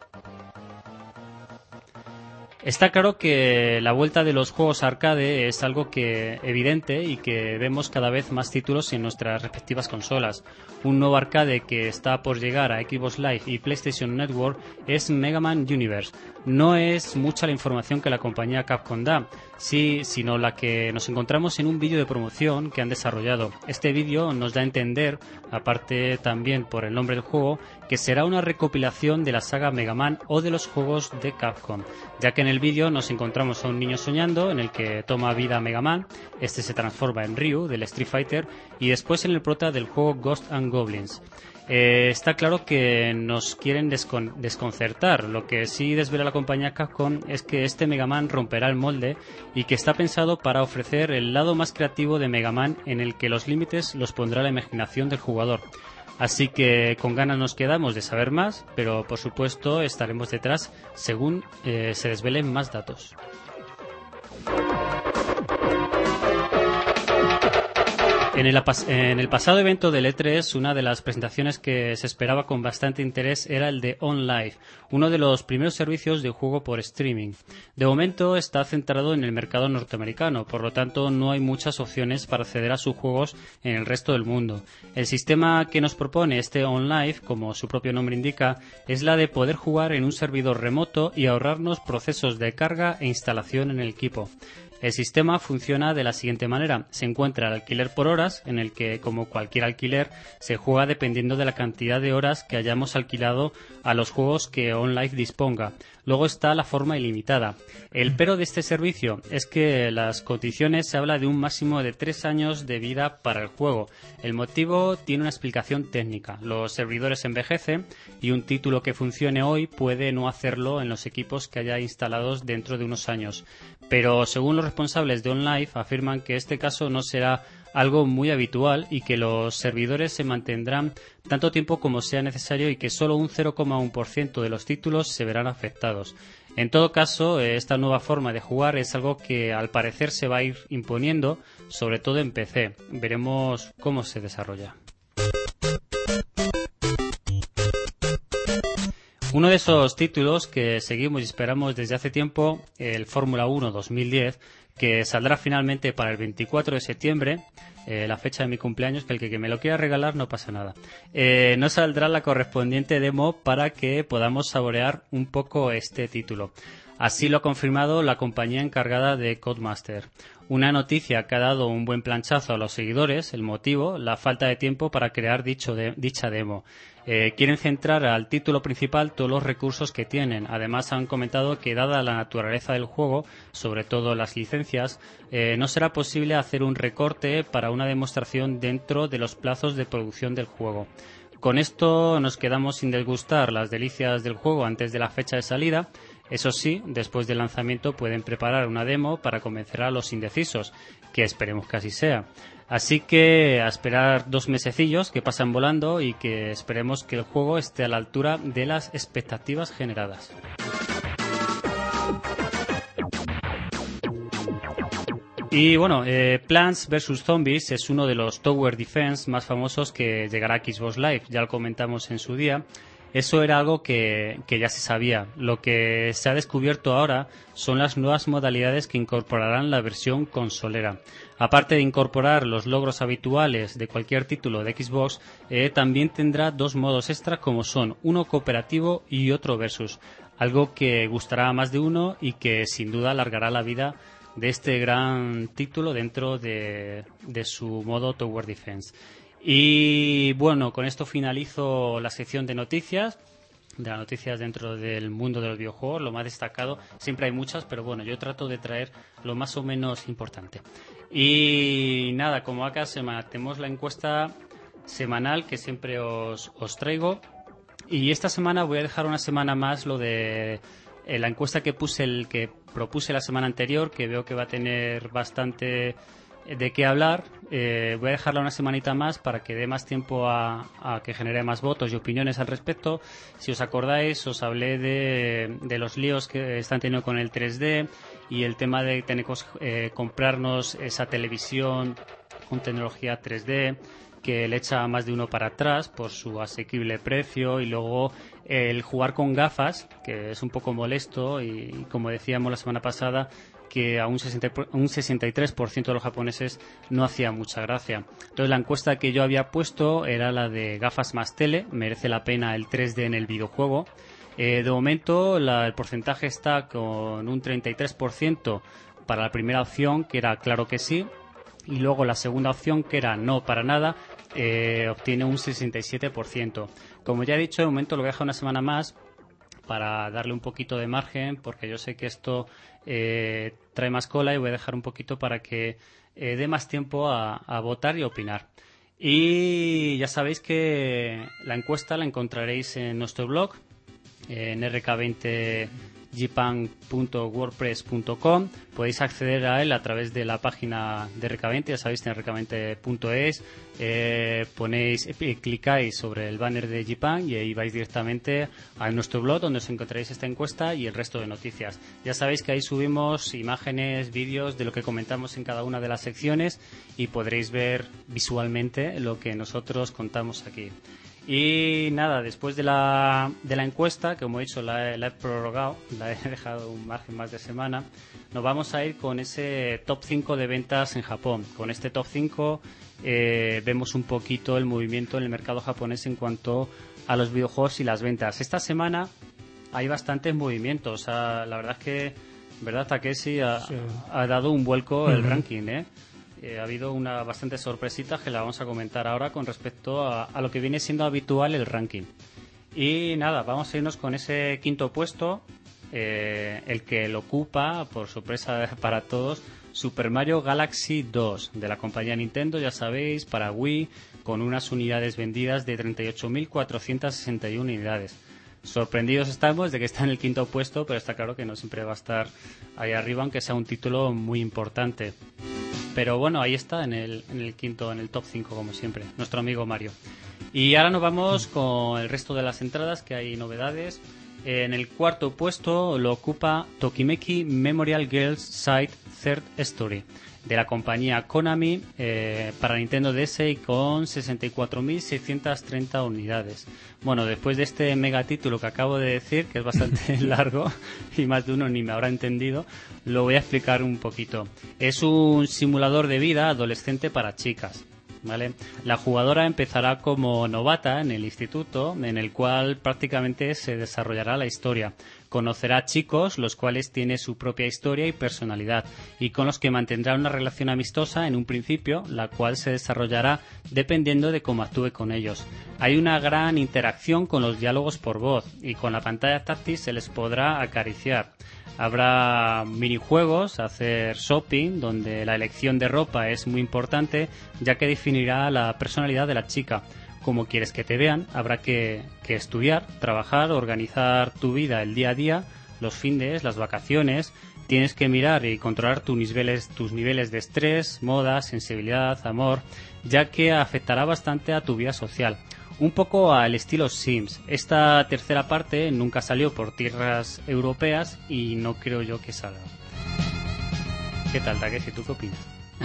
Está claro que la vuelta de los juegos arcade es algo que evidente y que vemos cada vez más títulos en nuestras respectivas consolas. Un nuevo arcade que está por llegar a Xbox Live y PlayStation Network es Mega Man Universe. No es mucha la información que la compañía Capcom da, sí, sino la que nos encontramos en un vídeo de promoción que han desarrollado. Este vídeo nos da a entender, aparte también por el nombre del juego, que será una recopilación de la saga Mega Man o de los juegos de Capcom, ya que en el vídeo nos encontramos a un niño soñando en el que toma vida Mega Man, este se transforma en Ryu del Street Fighter y después en el prota del juego Ghosts and Goblins. Eh, está claro que nos quieren descon- desconcertar. Lo que sí desvela la compañía Capcom es que este Mega Man romperá el molde y que está pensado para ofrecer el lado más creativo de Mega Man en el que los límites los pondrá la imaginación del jugador. Así que con ganas nos quedamos de saber más, pero por supuesto estaremos detrás según eh, se desvelen más datos. En el, en el pasado evento del E tres, una de las presentaciones que se esperaba con bastante interés era el de OnLive, uno de los primeros servicios de juego por streaming. De momento está centrado en el mercado norteamericano, por lo tanto no hay muchas opciones para acceder a sus juegos en el resto del mundo. El sistema que nos propone este OnLive, como su propio nombre indica, es la de poder jugar en un servidor remoto y ahorrarnos procesos de carga e instalación en el equipo. El sistema funciona de la siguiente manera. Se encuentra el alquiler por horas, en el que, como cualquier alquiler, se juega dependiendo de la cantidad de horas que hayamos alquilado a los juegos que OnLive disponga. Luego está la forma ilimitada. El pero de este servicio es que las condiciones se habla de un máximo de tres años de vida para el juego. El motivo tiene una explicación técnica. Los servidores envejecen y un título que funcione hoy puede no hacerlo en los equipos que haya instalados dentro de unos años. Pero según los responsables de OnLive afirman que este caso no será algo muy habitual y que los servidores se mantendrán tanto tiempo como sea necesario y que solo un cero coma uno por ciento de los títulos se verán afectados. En todo caso, esta nueva forma de jugar es algo que al parecer se va a ir imponiendo, sobre todo en P C. Veremos cómo se desarrolla. Uno de esos títulos que seguimos y esperamos desde hace tiempo, el Fórmula uno dos mil diez, que saldrá finalmente para el veinticuatro de septiembre, eh, la fecha de mi cumpleaños, que el que, que me lo quiera regalar no pasa nada. Eh, no saldrá la correspondiente demo para que podamos saborear un poco este título. Así lo ha confirmado la compañía encargada de Codemaster. Una noticia que ha dado un buen planchazo a los seguidores, el motivo, la falta de tiempo para crear dicho de, dicha demo. Eh, quieren centrar al título principal todos los recursos que tienen. Además han comentado que dada la naturaleza del juego, sobre todo las licencias, eh, no será posible hacer un recorte para una demostración dentro de los plazos de producción del juego. Con esto nos quedamos sin degustar las delicias del juego antes de la fecha de salida. Eso sí, después del lanzamiento pueden preparar una demo para convencer a los indecisos, que esperemos que así sea. Así que a esperar dos mesecillos que pasan volando y que esperemos que el juego esté a la altura de las expectativas generadas. Y bueno, eh, Plants versus. Zombies es uno de los Tower Defense más famosos que llegará a Xbox Live, ya lo comentamos en su día. Eso era algo que, que ya se sabía. Lo que se ha descubierto ahora son las nuevas modalidades que incorporarán la versión consolera. Aparte de incorporar los logros habituales de cualquier título de Xbox, eh, también tendrá dos modos extra como son uno cooperativo y otro versus. Algo que gustará a más de uno y que sin duda alargará la vida de este gran título dentro de, de su modo Tower Defense. Y bueno, con esto finalizo la sección de noticias, de las noticias dentro del mundo de los videojuegos, lo más destacado. Siempre hay muchas, pero bueno, yo trato de traer lo más o menos importante. Y nada, como acá semana tenemos la encuesta semanal que siempre os, os traigo. Y esta semana voy a dejar una semana más lo de eh, la encuesta que puse el que propuse la semana anterior, que veo que va a tener bastante de qué hablar. Eh, voy a dejarla una semanita más para que dé más tiempo a, a que genere más votos y opiniones al respecto. Si os acordáis, os hablé de, de los líos que están teniendo con el tres D y el tema de tener que eh, comprarnos esa televisión con tecnología tres D. que le echa a más de uno para atrás por su asequible precio, y luego el jugar con gafas, que es un poco molesto, y como decíamos la semana pasada, que a un, sesenta, un sesenta y tres por ciento de los japoneses no hacía mucha gracia. Entonces la encuesta que yo había puesto era la de gafas más tele, merece la pena el tres D en el videojuego. Eh, de momento la, el porcentaje está con un treinta y tres por ciento para la primera opción, que era claro que sí, y luego la segunda opción, que era no para nada, eh, obtiene un sesenta y siete por ciento. Como ya he dicho, de momento lo voy a dejar una semana más para darle un poquito de margen, porque yo sé que esto eh, trae más cola, y voy a dejar un poquito para que eh, dé más tiempo a, a votar y opinar. Y ya sabéis que la encuesta la encontraréis en nuestro blog, en erre ka veinte japan punto wordpress punto com. Podéis acceder a él a través de la página de erre ka veinte, ya sabéis, en erre ka veinte punto es. Eh, ponéis, eh, clicáis sobre el banner de Japan y ahí vais directamente a nuestro blog, donde os encontraréis esta encuesta y el resto de noticias. Ya sabéis que ahí subimos imágenes, vídeos de lo que comentamos en cada una de las secciones, y podréis ver visualmente lo que nosotros contamos aquí. Y nada, después de la, de la encuesta, que como he dicho la, la he prorrogado, la he dejado un margen más de semana, nos vamos a ir con ese top cinco de ventas en Japón. Con este top cinco eh, vemos un poquito el movimiento en el mercado japonés en cuanto a los videojuegos y las ventas. Esta semana hay bastantes movimientos. O sea, la verdad es que, ¿verdad, Takeshi? Ha, sí. ha dado un vuelco uh-huh. el ranking, ¿eh? Eh, ha habido una bastante sorpresita que la vamos a comentar ahora con respecto a, a lo que viene siendo habitual el ranking. Y nada, vamos a irnos con ese quinto puesto, eh, el que lo ocupa, por sorpresa para todos, Super Mario Galaxy dos, de la compañía Nintendo, ya sabéis, para Wii, con unas unidades vendidas de treinta y ocho mil cuatrocientas sesenta y una unidades. Sorprendidos estamos de que está en el quinto puesto, pero está claro que no siempre va a estar ahí arriba, aunque sea un título muy importante. Pero bueno, ahí está, en el, en el quinto, en el top cinco, como siempre, nuestro amigo Mario. Y ahora nos vamos con el resto de las entradas, que hay novedades. En el cuarto puesto lo ocupa Tokimeki Memorial Girls Side Third Story, de la compañía Konami, eh, para Nintendo D S, y con sesenta y cuatro mil seiscientas treinta unidades. Bueno, después de este megatítulo que acabo de decir, que es bastante largo y más de uno ni me habrá entendido, lo voy a explicar un poquito. Es un simulador de vida adolescente para chicas, ¿vale? La jugadora empezará como novata en el instituto, en el cual prácticamente se desarrollará la historia. Conocerá chicos, los cuales tienen su propia historia y personalidad, y con los que mantendrá una relación amistosa en un principio, la cual se desarrollará dependiendo de cómo actúe con ellos. Hay una gran interacción con los diálogos por voz, y con la pantalla táctil se les podrá acariciar. Habrá minijuegos, hacer shopping, donde la elección de ropa es muy importante, ya que definirá la personalidad de la chica. Cómo quieres que te vean, habrá que, que estudiar, trabajar, organizar tu vida el día a día, los fines, las vacaciones. Tienes que mirar y controlar tus niveles, tus niveles de estrés, moda, sensibilidad, amor, ya que afectará bastante a tu vida social. Un poco al estilo Sims. Esta tercera parte nunca salió por tierras europeas y no creo yo que salga. ¿Qué tal, Takeshi? ¿Tú qué opinas?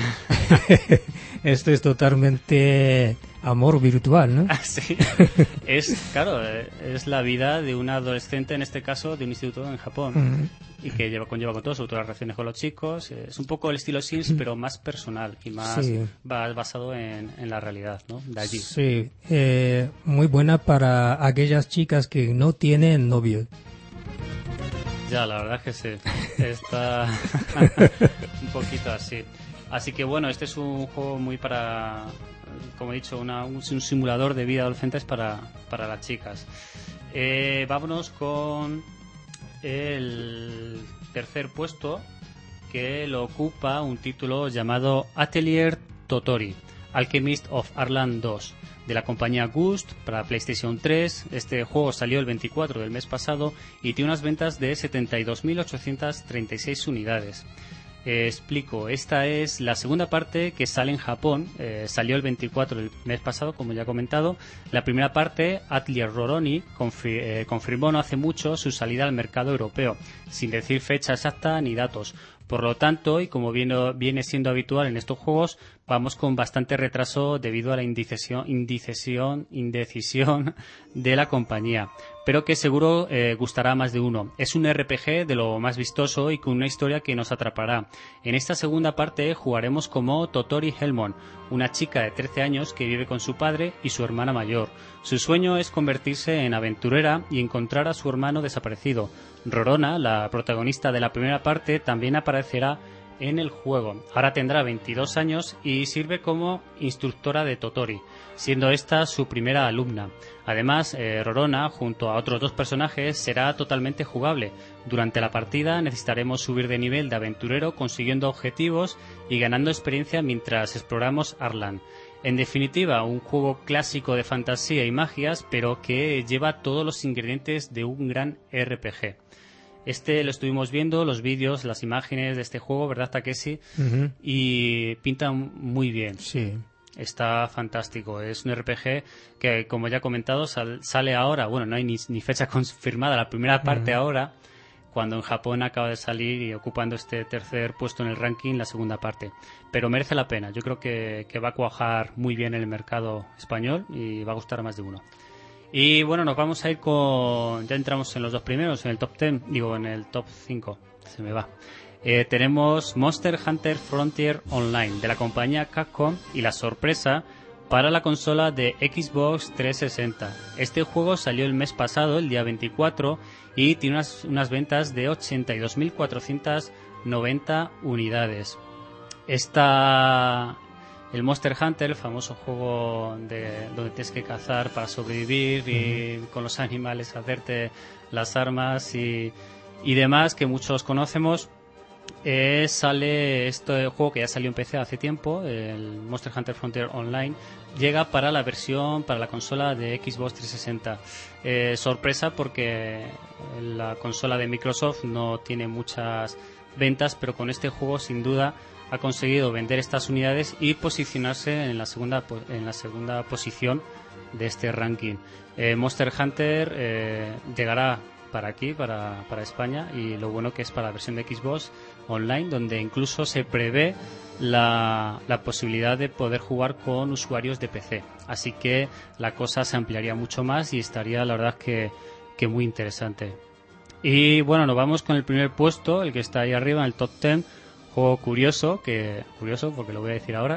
Esto es totalmente amor virtual, ¿no? Ah, sí. Es, claro, es la vida de una adolescente, en este caso, de un instituto en Japón. Mm. Y que lleva, conlleva con todo, sobre todo las relaciones con los chicos. Es un poco el estilo Sims, pero más personal y más sí. basado en, en la realidad, ¿no? De allí. Sí, eh, muy buena para aquellas chicas que no tienen novio. Ya, la verdad es que sí. Está un poquito así. Así que bueno, este es un juego muy para, como he dicho, una, un, un simulador de vida adolescentes para, para las chicas. Eh, vámonos con el tercer puesto, que lo ocupa un título llamado Atelier Totori, Alchemist of Arland dos, de la compañía Gust, para PlayStation tres. Este juego salió el veinticuatro del mes pasado y tiene unas ventas de setenta y dos mil ochocientas treinta y seis unidades. Eh, explico, esta es la segunda parte que sale en Japón, eh, salió el veinticuatro del mes pasado, como ya he comentado. La primera parte, Atelier Roroni, confir- eh, confirmó no hace mucho su salida al mercado europeo, sin decir fecha exacta ni datos. Por lo tanto, y como viene, viene siendo habitual en estos juegos, vamos con bastante retraso debido a la indecisión, indecisión, indecisión de la compañía, pero que seguro eh, gustará a más de uno. Es un R P G de lo más vistoso y con una historia que nos atrapará. En esta segunda parte jugaremos como Totori Helmond, una chica de trece años que vive con su padre y su hermana mayor. Su sueño es convertirse en aventurera y encontrar a su hermano desaparecido. Rorona, la protagonista de la primera parte, también aparecerá en el juego. Ahora tendrá veintidós años y sirve como instructora de Totori, siendo esta su primera alumna. Además, eh, Rorona, junto a otros dos personajes, será totalmente jugable. Durante la partida necesitaremos subir de nivel de aventurero consiguiendo objetivos y ganando experiencia mientras exploramos Arland. En definitiva, un juego clásico de fantasía y magias, pero que lleva todos los ingredientes de un gran R P G. Este lo estuvimos viendo, los vídeos, las imágenes de este juego, ¿verdad, Takeshi? Uh-huh. Y pinta muy bien. Sí. Está fantástico. Es un R P G que, como ya he comentado, sal, sale ahora. Bueno, no hay ni, ni fecha confirmada. La primera parte uh-huh. ahora, cuando en Japón acaba de salir y ocupando este tercer puesto en el ranking, la segunda parte. Pero merece la pena. Yo creo que, que va a cuajar muy bien en el mercado español y va a gustar a más de uno. Y bueno, nos vamos a ir con... Ya entramos en los dos primeros, en el top diez, digo, en el top cinco, se me va. Eh, tenemos Monster Hunter Frontier Online, de la compañía Capcom, y la sorpresa para la consola de Xbox trescientos sesenta. Este juego salió el mes pasado, el día veinticuatro, y tiene unas, unas ventas de ochenta y dos mil cuatrocientas noventa unidades. Esta... El Monster Hunter, el famoso juego de, donde tienes que cazar para sobrevivir y uh-huh. con los animales hacerte las armas y, y demás, que muchos conocemos, eh, sale este juego que ya salió en P C hace tiempo, el Monster Hunter Frontier Online, llega para la versión, para la consola de Xbox trescientos sesenta. Eh, sorpresa porque la consola de Microsoft no tiene muchas ventas, pero con este juego sin duda ha conseguido vender estas unidades y posicionarse en la segunda en la segunda posición de este ranking. Eh, Monster Hunter eh, llegará para aquí, para, para España, y lo bueno que es para la versión de Xbox Online, donde incluso se prevé la, la posibilidad de poder jugar con usuarios de P C. Así que la cosa se ampliaría mucho más y estaría, la verdad, que, que muy interesante. Y bueno, nos vamos con el primer puesto, el que está ahí arriba en el top diez. Juego curioso, que curioso porque lo voy a decir ahora.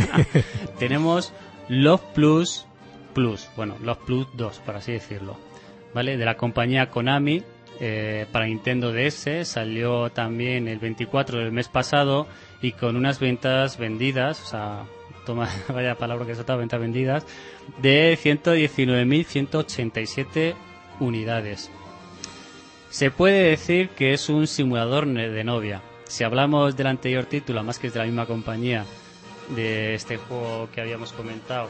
Tenemos Love Plus Plus, bueno, Love Plus dos, por así decirlo, ¿vale? De la compañía Konami, eh, para Nintendo D S, salió también el veinticuatro del mes pasado y con unas ventas vendidas, o sea, toma, vaya palabra que solta, ventas vendidas, de ciento diecinueve mil ciento ochenta y siete unidades. Se puede decir que es un simulador de novia. Si hablamos del anterior título, más que es de la misma compañía, de este juego que habíamos comentado,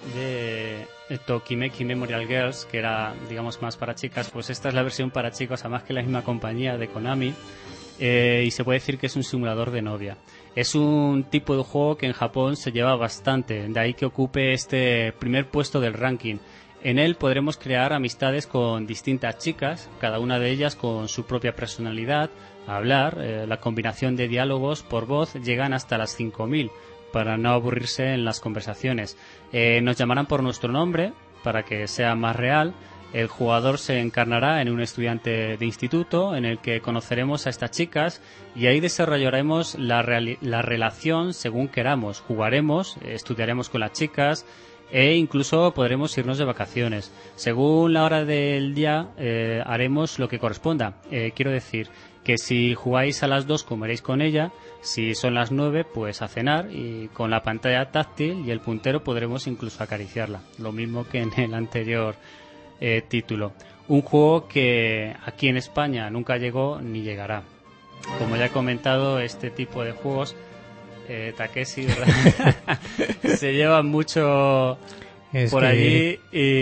de Tokimeki Memorial Girls, que era, digamos, más para chicas, pues esta es la versión para chicos, además que la misma compañía de Konami, eh, y se puede decir que es un simulador de novia. Es un tipo de juego que en Japón se lleva bastante, de ahí que ocupe este primer puesto del ranking. En él podremos crear amistades con distintas chicas, cada una de ellas con su propia personalidad, hablar, eh, la combinación de diálogos por voz llegan hasta las cinco mil para no aburrirse en las conversaciones. Eh, nos llamarán por nuestro nombre para que sea más real. El jugador se encarnará en un estudiante de instituto en el que conoceremos a estas chicas y ahí desarrollaremos la, reali- la relación según queramos. Jugaremos, estudiaremos con las chicas e incluso podremos irnos de vacaciones. Según la hora del día eh, haremos lo que corresponda. Eh, quiero decir que si jugáis a las dos comeréis con ella, si son las nueve pues a cenar, y con la pantalla táctil y el puntero podremos incluso acariciarla, lo mismo que en el anterior eh, título. Un juego que aquí en España nunca llegó ni llegará. Como ya he comentado, este tipo de juegos, eh, Takeshi, ¿verdad? se llevan mucho es por allí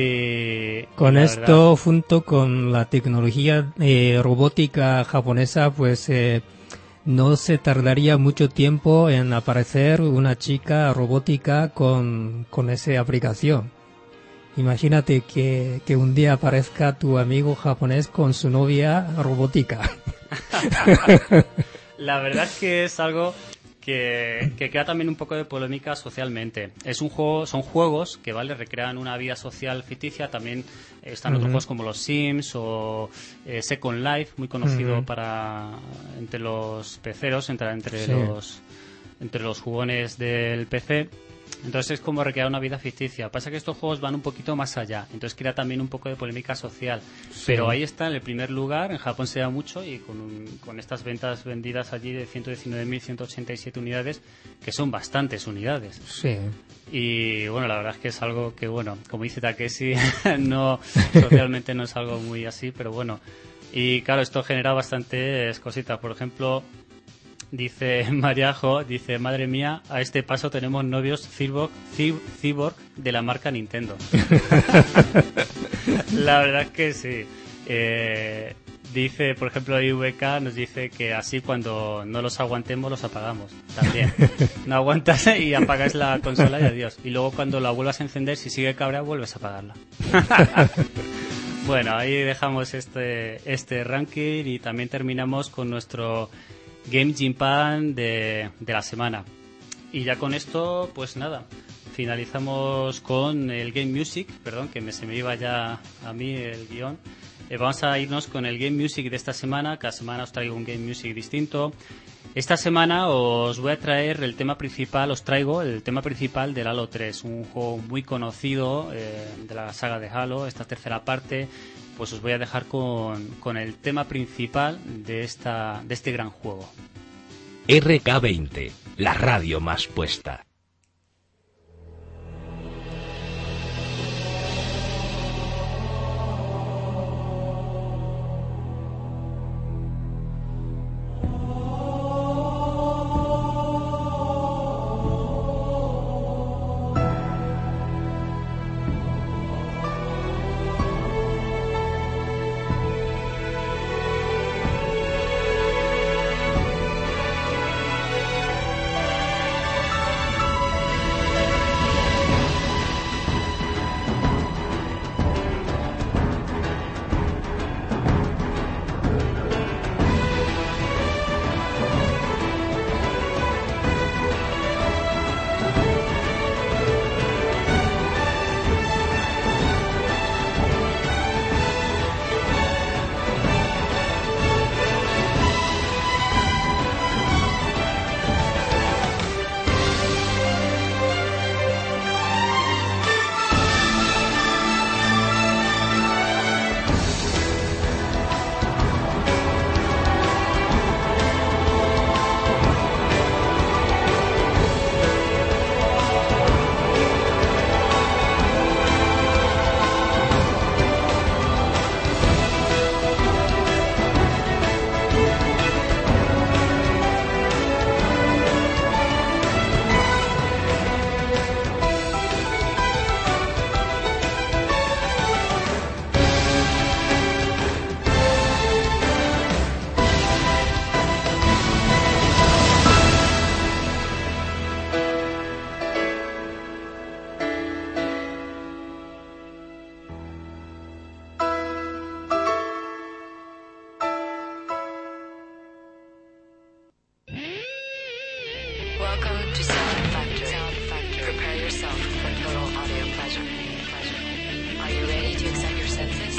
y con y esto verdad, junto con la tecnología eh, robótica japonesa, pues eh, no se tardaría mucho tiempo en aparecer una chica robótica con, con esa aplicación. Imagínate que, que un día aparezca tu amigo japonés con su novia robótica. La verdad es que es algo que, que crea también un poco de polémica socialmente. Es un juego, son juegos que, vale, recrean una vida social ficticia. También están uh-huh. otros juegos como los Sims o eh, Second Life, muy conocido uh-huh. para entre los peceros, entre, entre sí. los entre los jugones del P C. Entonces es como recrear una vida ficticia. Pasa que estos juegos van un poquito más allá, entonces crea también un poco de polémica social. Sí. Pero ahí está en el primer lugar, en Japón se da mucho, y con, un, con estas ventas vendidas allí de ciento diecinueve mil ciento ochenta y siete unidades, que son bastantes unidades. Sí. Y bueno, la verdad es que es algo que, bueno, como dice Takeshi, no, socialmente no es algo muy así, pero bueno. Y claro, esto genera bastantes cositas. Por ejemplo, dice Mariajo, dice, madre mía, a este paso tenemos novios cyborg, cyborg de la marca Nintendo. La verdad es que sí. Eh, dice, por ejemplo, I V K nos dice que así cuando no los aguantemos los apagamos. También. No aguantas y apagas la consola y adiós. Y luego cuando la vuelvas a encender, si sigue cabrea, vuelves a apagarla. Bueno, ahí dejamos este, este ranking y también terminamos con nuestro Game Gimpan de, de la semana. Y ya con esto, pues nada, finalizamos con el Game Music, perdón, que me, se me iba ya a mí el guión. Eh, vamos a irnos con el Game Music de esta semana. Cada semana os traigo un Game Music distinto. Esta semana os voy a traer el tema principal, os traigo el tema principal del Halo tres, un juego muy conocido eh, de la saga de Halo, esta tercera parte. Pues os voy a dejar con, con el tema principal de esta de este gran juego. R K veinte, la radio más puesta. Welcome to Sound Factory. Sound Factory. Prepare yourself for total audio pleasure. Pleasure. Are you ready to excite your senses?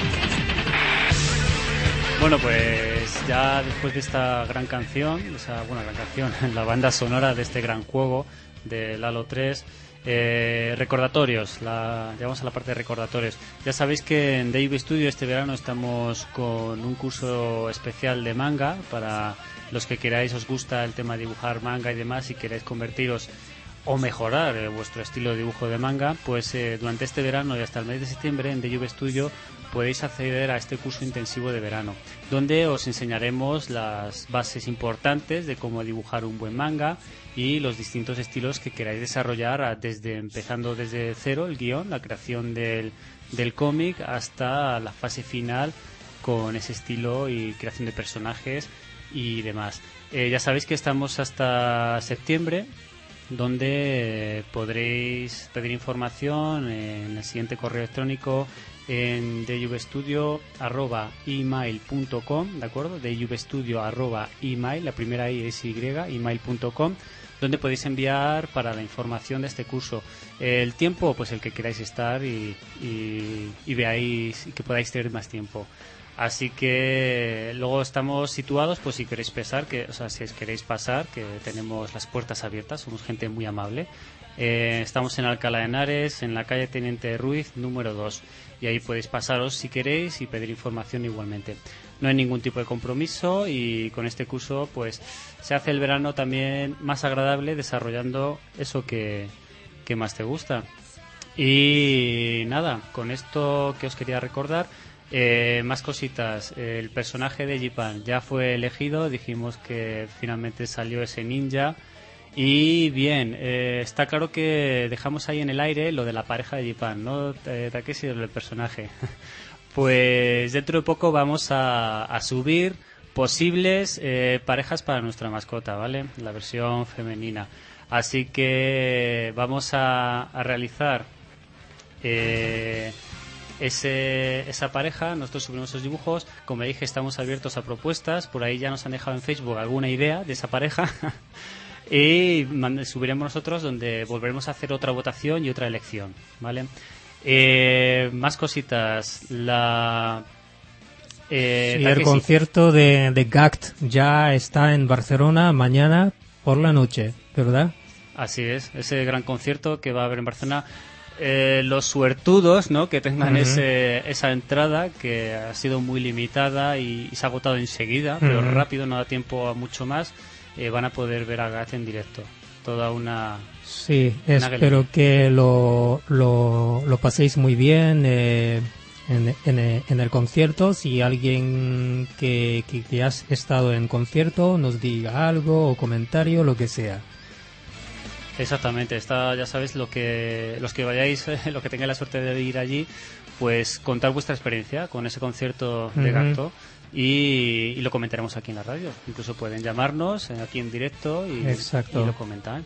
Bueno, pues ya después de esta gran canción, esa buena gran canción, la banda sonora de este gran juego del Halo tres, eh, recordatorios, la, llegamos a la parte de recordatorios. Ya sabéis que en Dave Studio este verano estamos con un curso especial de manga para los que queráis, os gusta el tema de dibujar manga y demás, y queráis convertiros o mejorar eh, vuestro estilo de dibujo de manga, pues eh, durante este verano y hasta el mes de septiembre en D V Studio podéis acceder a este curso intensivo de verano, donde os enseñaremos las bases importantes de cómo dibujar un buen manga y los distintos estilos que queráis desarrollar, desde empezando desde cero el guión, la creación del, del cómic, hasta la fase final con ese estilo y creación de personajes y demás. Eh, ya sabéis que estamos hasta septiembre, donde eh, podréis pedir información en el siguiente correo electrónico en djuvestudio arroba email punto com, ¿de acuerdo? djuvestudio arroba email, la primera I es Y, email punto com, donde podéis enviar para la información de este curso. El tiempo, pues el que queráis estar y, y, y veáis y que podáis tener más tiempo. Así que luego estamos situados, pues si queréis pasar, que, o sea, si queréis pasar, que tenemos las puertas abiertas, somos gente muy amable. Eh, estamos en Alcalá de Henares, en la calle Teniente Ruiz, número dos, y ahí podéis pasaros si queréis y pedir información igualmente. No hay ningún tipo de compromiso y con este curso pues se hace el verano también más agradable desarrollando eso que, que más te gusta. Y nada, con esto que os quería recordar, eh, más cositas. El personaje de Jipan ya fue elegido, dijimos que finalmente salió ese ninja. Y bien, eh, está claro que dejamos ahí en el aire lo de la pareja de Jipan, ¿no, eh, Takeshi, del personaje? Pues dentro de poco vamos a, a subir posibles eh, parejas para nuestra mascota, ¿vale? La versión femenina. Así que vamos a, a realizar eh, ese, esa pareja. Nosotros subimos esos dibujos. Como dije, estamos abiertos a propuestas. Por ahí ya nos han dejado en Facebook alguna idea de esa pareja. Y subiremos nosotros, donde volveremos a hacer otra votación y otra elección, ¿vale? Eh, más cositas. La eh, sí, el concierto de, de Gact ya está en Barcelona mañana por la noche, ¿verdad? Así es, ese gran concierto que va a haber en Barcelona. Eh, los suertudos, ¿no?, que tengan uh-huh. ese, esa entrada, que ha sido muy limitada y, y se ha agotado enseguida, uh-huh. pero rápido, no da tiempo a mucho más. Eh, van a poder ver a Gact en directo. Toda una... Sí, una espero galería. que lo, lo, lo paséis muy bien eh, en, en, en el concierto. Si alguien que, que, que has estado en concierto nos diga algo o comentario, lo que sea. Exactamente, está, ya sabéis, lo que los que vayáis, eh, lo que tengáis la suerte de ir allí, pues contar vuestra experiencia con ese concierto de uh-huh. Gacto. Y, y lo comentaremos aquí en la radio. Incluso pueden llamarnos aquí en directo y, y lo comentan.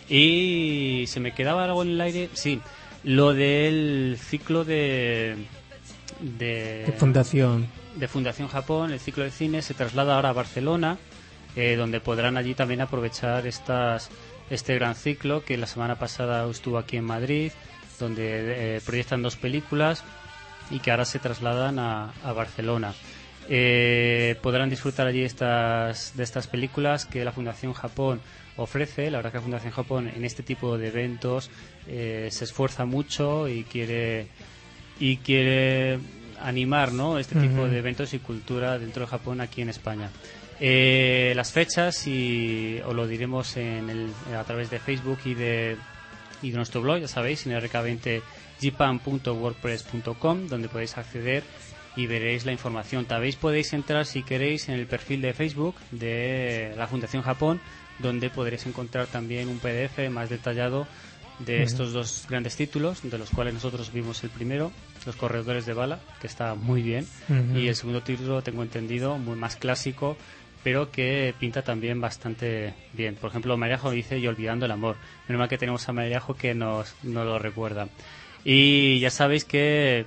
Y se me quedaba algo en el aire. Sí, lo del ciclo de de, de Fundación de Fundación Japón, el ciclo de cine se traslada ahora a Barcelona, eh, donde podrán allí también aprovechar estas este gran ciclo que la semana pasada estuvo aquí en Madrid, donde eh, proyectan dos películas y que ahora se trasladan a, a Barcelona. Eh, podrán disfrutar allí estas de estas películas que la Fundación Japón ofrece. La verdad que la Fundación Japón en este tipo de eventos eh, se esfuerza mucho y quiere y quiere animar, ¿no?, este uh-huh. tipo de eventos y cultura dentro de Japón aquí en España. Eh, las fechas y os lo diremos en el, a través de Facebook y de y de nuestro blog, ya sabéis, en r k veinte jipan punto wordpress punto com, donde podéis acceder y veréis la información. También podéis entrar, si queréis, en el perfil de Facebook de la Fundación Japón, donde podréis encontrar también un P D F más detallado de uh-huh. estos dos grandes títulos, de los cuales nosotros vimos el primero, Los Corredores de Bala, que está muy bien, uh-huh. y el segundo título, tengo entendido, muy más clásico, pero que pinta también bastante bien. Por ejemplo, Mariajo dice Y olvidando el amor. Menos mal que tenemos a Mariajo que nos, nos lo recuerda. Y ya sabéis que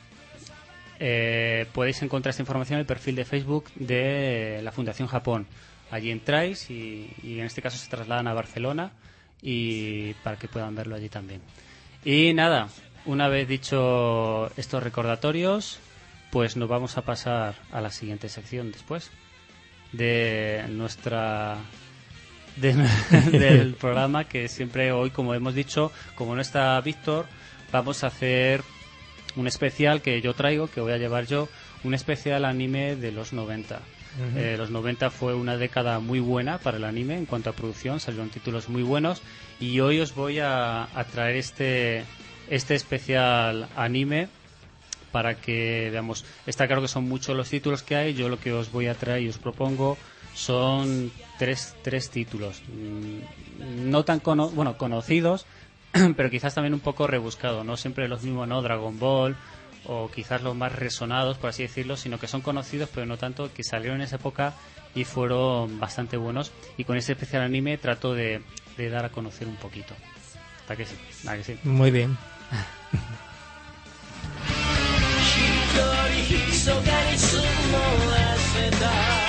Eh, podéis encontrar esta información en el perfil de Facebook de la Fundación Japón. Allí entráis y, y en este caso se trasladan a Barcelona y para que puedan verlo allí también. Y nada, una vez dicho estos recordatorios, pues nos vamos a pasar a la siguiente sección después de nuestra de, del programa, que siempre hoy, como hemos dicho, como no está Víctor, vamos a hacer un especial que yo traigo, que voy a llevar yo, un especial anime de los noventa. Uh-huh. Eh, los noventa fue una década muy buena para el anime en cuanto a producción, salieron títulos muy buenos y hoy os voy a, a traer este, este especial anime para que veamos. Está claro que son muchos los títulos que hay, yo lo que os voy a traer y os propongo son tres, tres títulos, no tan cono- bueno, conocidos, pero quizás también un poco rebuscado, no siempre los mismos, ¿no? Dragon Ball o quizás los más resonados, por así decirlo, sino que son conocidos pero no tanto, que salieron en esa época y fueron bastante buenos, y con este especial anime trato de, de dar a conocer un poquito. ¿Está que sí? ¿Está que sí? Muy bien. 密かに積もらせた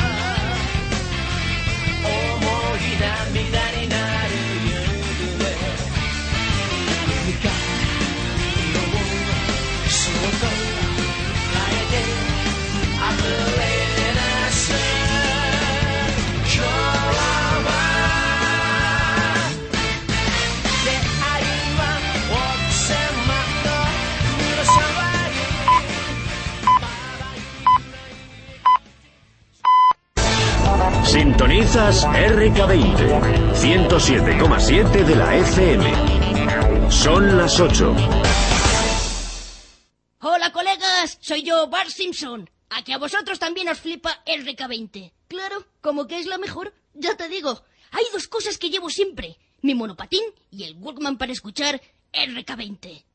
重い涙になる夕暮れ深い色をそっと変えて溢れ出す今日は出会いは奥様の胸騒ぎ Sintonizas R K veinte, ciento siete coma siete de la F M. Son las ocho. Hola colegas, soy yo, Bart Simpson. A que a vosotros también os flipa R K veinte. Claro, como que es la mejor, ya te digo. Hay dos cosas que llevo siempre, mi monopatín y el Walkman para escuchar R K veinte.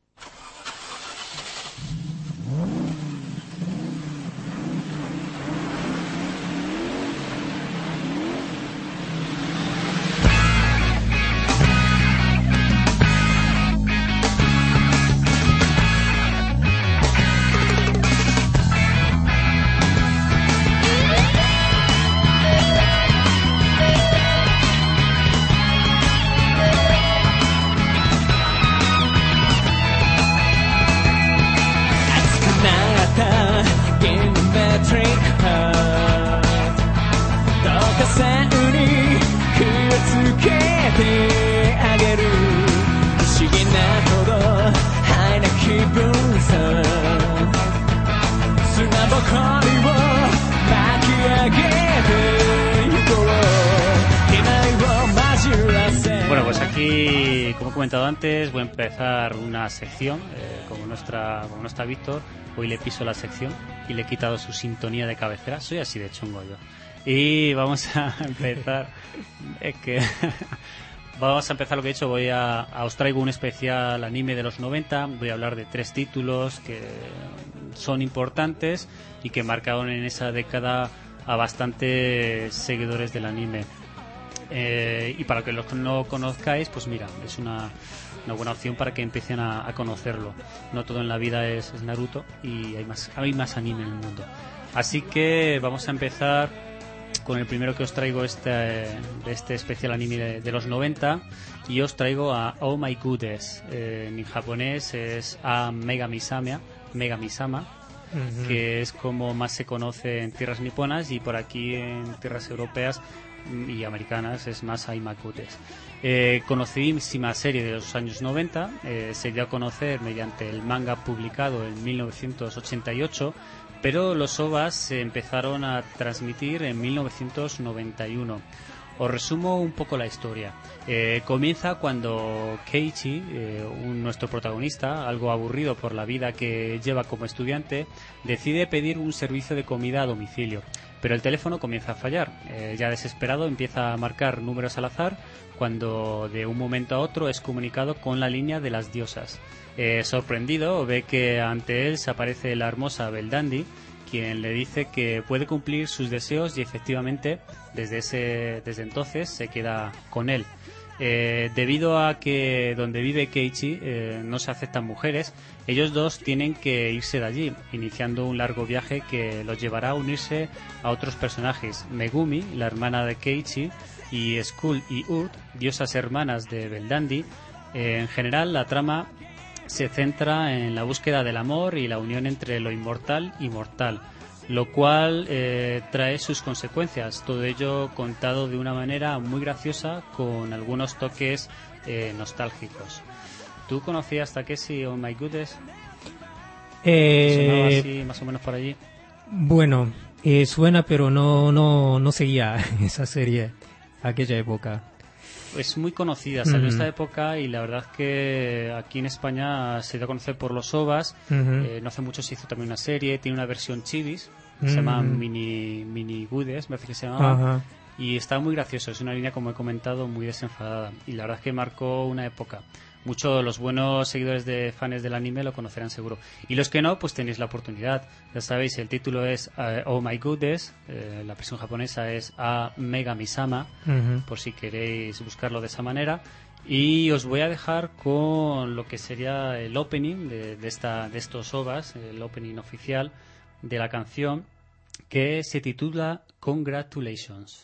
Bueno, pues aquí, como he comentado antes, voy a empezar una sección. Eh, como, nuestra, como no está Víctor, hoy le piso la sección y le he quitado su sintonía de cabecera. Soy así de chungo yo. Y vamos a empezar. Es que vamos a empezar lo que he hecho. Voy a, a os traigo un especial anime de los noventa. Voy a hablar de tres títulos que son importantes y que marcaron en esa década a bastantes seguidores del anime. Eh, y para que los que no conozcáis, pues mira, es una, una buena opción para que empiecen a, a conocerlo. No todo en la vida es, es Naruto y hay más, hay más anime en el mundo. Así que vamos a empezar con el primero que os traigo este, de este especial anime de, de los noventa, y os traigo a Oh My Goodness. Eh, en japonés es a Megami-sama, Megami-sama, uh-huh. que es como más se conoce en tierras niponas, y por aquí en tierras europeas y americanas es más Aimakutes. Eh, conocidísima serie de los años noventa, eh, se dio a conocer mediante el manga publicado en mil novecientos ochenta y ocho, pero los O V As se empezaron a transmitir en mil novecientos noventa y uno. Os resumo un poco la historia. Eh, comienza cuando Keiichi, eh, un, nuestro protagonista, algo aburrido por la vida que lleva como estudiante, decide pedir un servicio de comida a domicilio. Pero el teléfono comienza a fallar. Eh, ya desesperado empieza a marcar números al azar cuando de un momento a otro es comunicado con la línea de las diosas. Eh, sorprendido ve que ante él se aparece la hermosa Beldandi, quien le dice que puede cumplir sus deseos, y efectivamente desde ese desde entonces se queda con él. Eh, debido a que donde vive Keiichi eh, no se aceptan mujeres, ellos dos tienen que irse de allí, iniciando un largo viaje que los llevará a unirse a otros personajes: Megumi, la hermana de Keiichi, y Skull y Urt, diosas hermanas de Beldandi. Eh, en general, la trama se centra en la búsqueda del amor y la unión entre lo inmortal y mortal, lo cual eh, trae sus consecuencias. Todo ello contado de una manera muy graciosa, con algunos toques eh, nostálgicos. ¿Tú conocías Takeshi Oh My Goodness? Eh, ¿Sonaba así más o menos por allí? Bueno, eh, suena, pero no, no, no seguía esa serie aquella época. Es muy conocida, salió uh-huh. esta época, y la verdad es que aquí en España se dio a conocer por los O V As. Uh-huh. Eh, no hace mucho se hizo también una serie, tiene una versión chivis, que uh-huh. se llama Mini, Mini Goodness, me parece que se llamaba. Uh-huh. Y está muy gracioso, es una línea, como he comentado, muy desenfadada, y la verdad es que marcó una época. Muchos de los buenos seguidores de fans del anime lo conocerán seguro, y los que no, pues tenéis la oportunidad. Ya sabéis, el título es uh, Oh My Goodness, eh, la versión japonesa es A Megami-sama, uh-huh. por si queréis buscarlo de esa manera. Y os voy a dejar con lo que sería el opening de, de, esta, de estos O V As, el opening oficial, de la canción, que se titula Congratulations.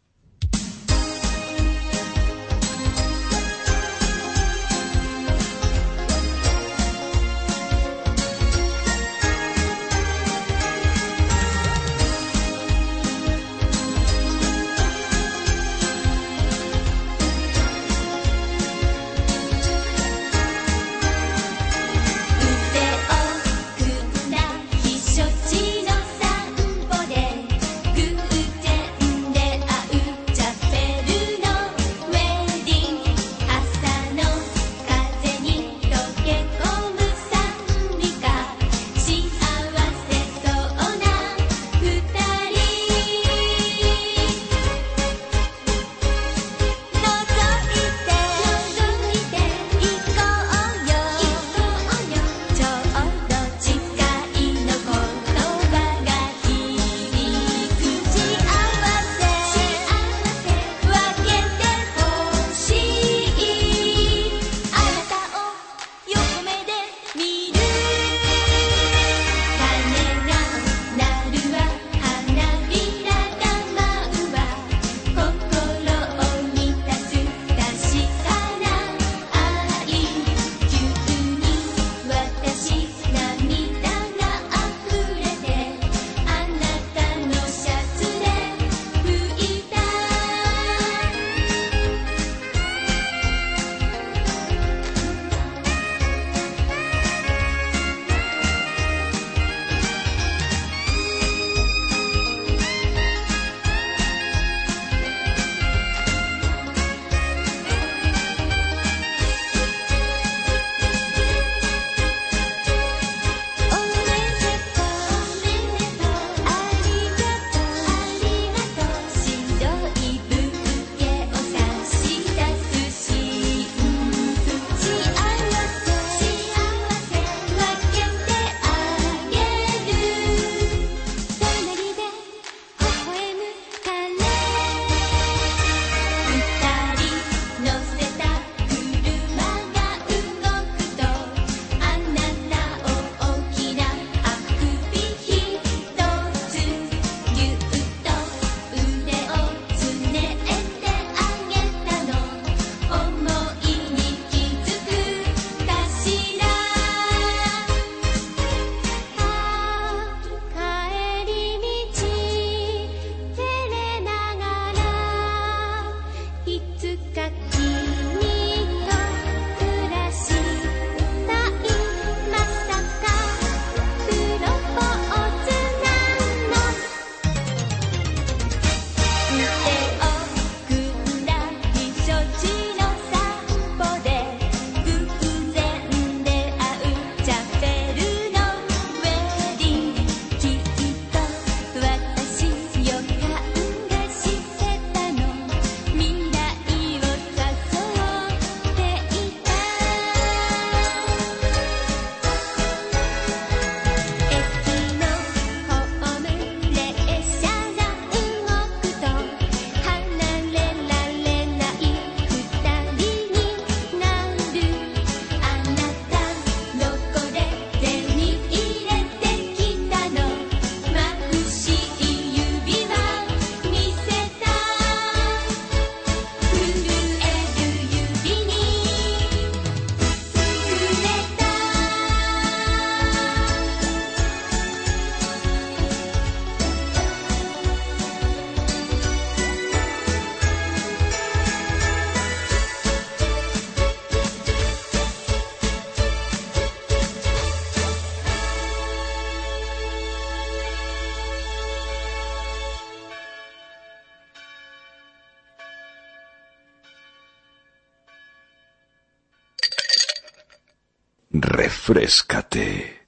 Refréscate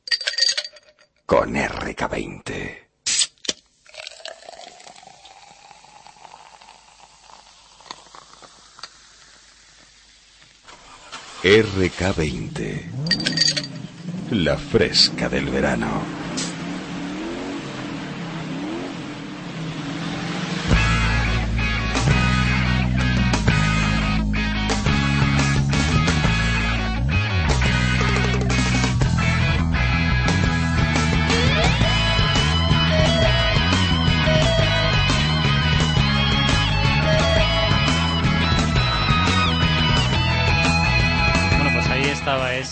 con R K veinte. R K veinte, la fresca del verano.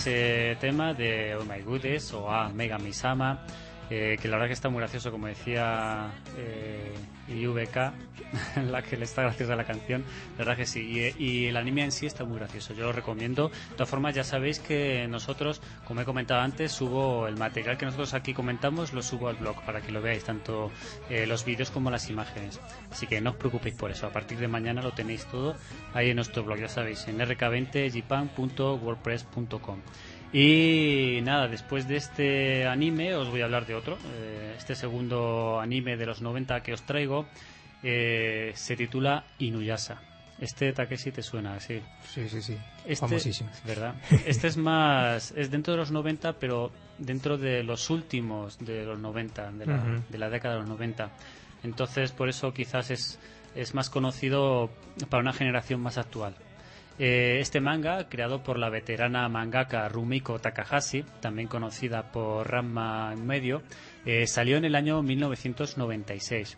ese tema de Oh My Goodness o A Mega Misama, eh, que la verdad que está muy gracioso, como decía eh, I V K, la que le está graciosa la canción, la verdad que sí, y, y el anime en sí está muy gracioso, yo lo recomiendo. De todas formas, ya sabéis que nosotros, como he comentado antes, subo el material que nosotros aquí comentamos, lo subo al blog para que lo veáis, tanto eh, los vídeos como las imágenes, así que no os preocupéis por eso, a partir de mañana lo tenéis todo ahí en nuestro blog, ya sabéis, en r k veinte jipan punto wordpress punto com. Y nada, después de este anime os voy a hablar de otro. Eh, este segundo anime de los noventa que os traigo eh, se titula Inuyasha. Este Takeshi te suena, sí. Sí, sí, sí. Este, Famosísimo. ¿verdad? Este es más, es dentro de los noventa, pero dentro de los últimos de los noventa, de la, Uh-huh. de la década de los noventa. Entonces, por eso quizás es, es más conocido para una generación más actual. Eh, este manga, creado por la veterana mangaka Rumiko Takahashi, también conocida por Ranma Medio, eh, salió en el año mil novecientos noventa y seis.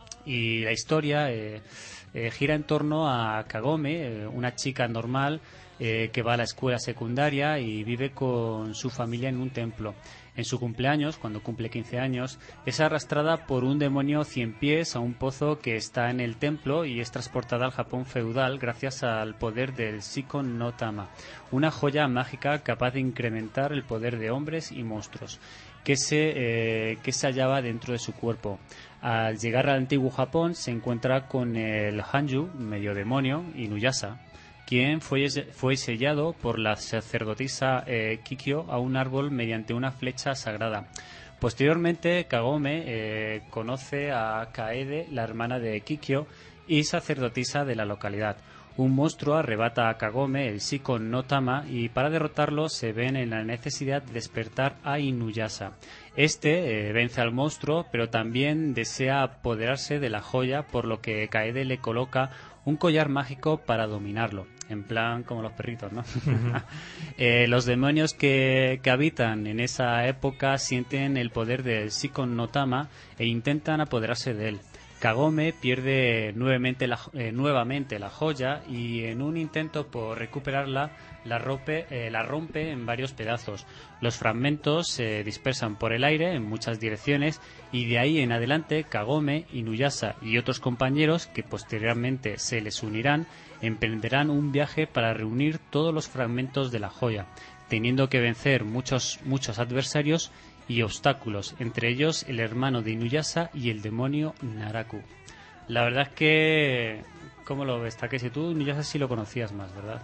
Y la historia eh, eh, gira en torno a Kagome, eh, una chica normal eh, que va a la escuela secundaria y vive con su familia en un templo. En su cumpleaños, cuando cumple quince años, es arrastrada por un demonio cien pies a un pozo que está en el templo y es transportada al Japón feudal gracias al poder del Shikon no Tama, una joya mágica capaz de incrementar el poder de hombres y monstruos que se, eh, que se hallaba dentro de su cuerpo. Al llegar al antiguo Japón se encuentra con el Hanju, medio demonio, Inuyasha, quien fue, fue sellado por la sacerdotisa eh, Kikyo a un árbol mediante una flecha sagrada. Posteriormente, Kagome eh, conoce a Kaede, la hermana de Kikyo y sacerdotisa de la localidad. Un monstruo arrebata a Kagome, el Shikon no Tama, y para derrotarlo se ven en la necesidad de despertar a Inuyasha. Este eh, vence al monstruo, pero también desea apoderarse de la joya, por lo que Kaede le coloca un collar mágico para dominarlo, en plan como los perritos, ¿no? Uh-huh. eh, los demonios que, que habitan en esa época sienten el poder del Shikon no Tama e intentan apoderarse de él. Kagome pierde nuevamente la, eh, nuevamente la joya y en un intento por recuperarla la rompe, eh, la rompe en varios pedazos. Los fragmentos se dispersan por el aire en muchas direcciones y de ahí en adelante Kagome, Inuyasha y otros compañeros que posteriormente se les unirán emprenderán un viaje para reunir todos los fragmentos de la joya, teniendo que vencer muchos, muchos adversarios y obstáculos, entre ellos el hermano de Inuyasha y el demonio Naraku. La verdad es que, ¿cómo lo ves, Takeshi? Tú Inuyasha sí lo conocías más, ¿verdad?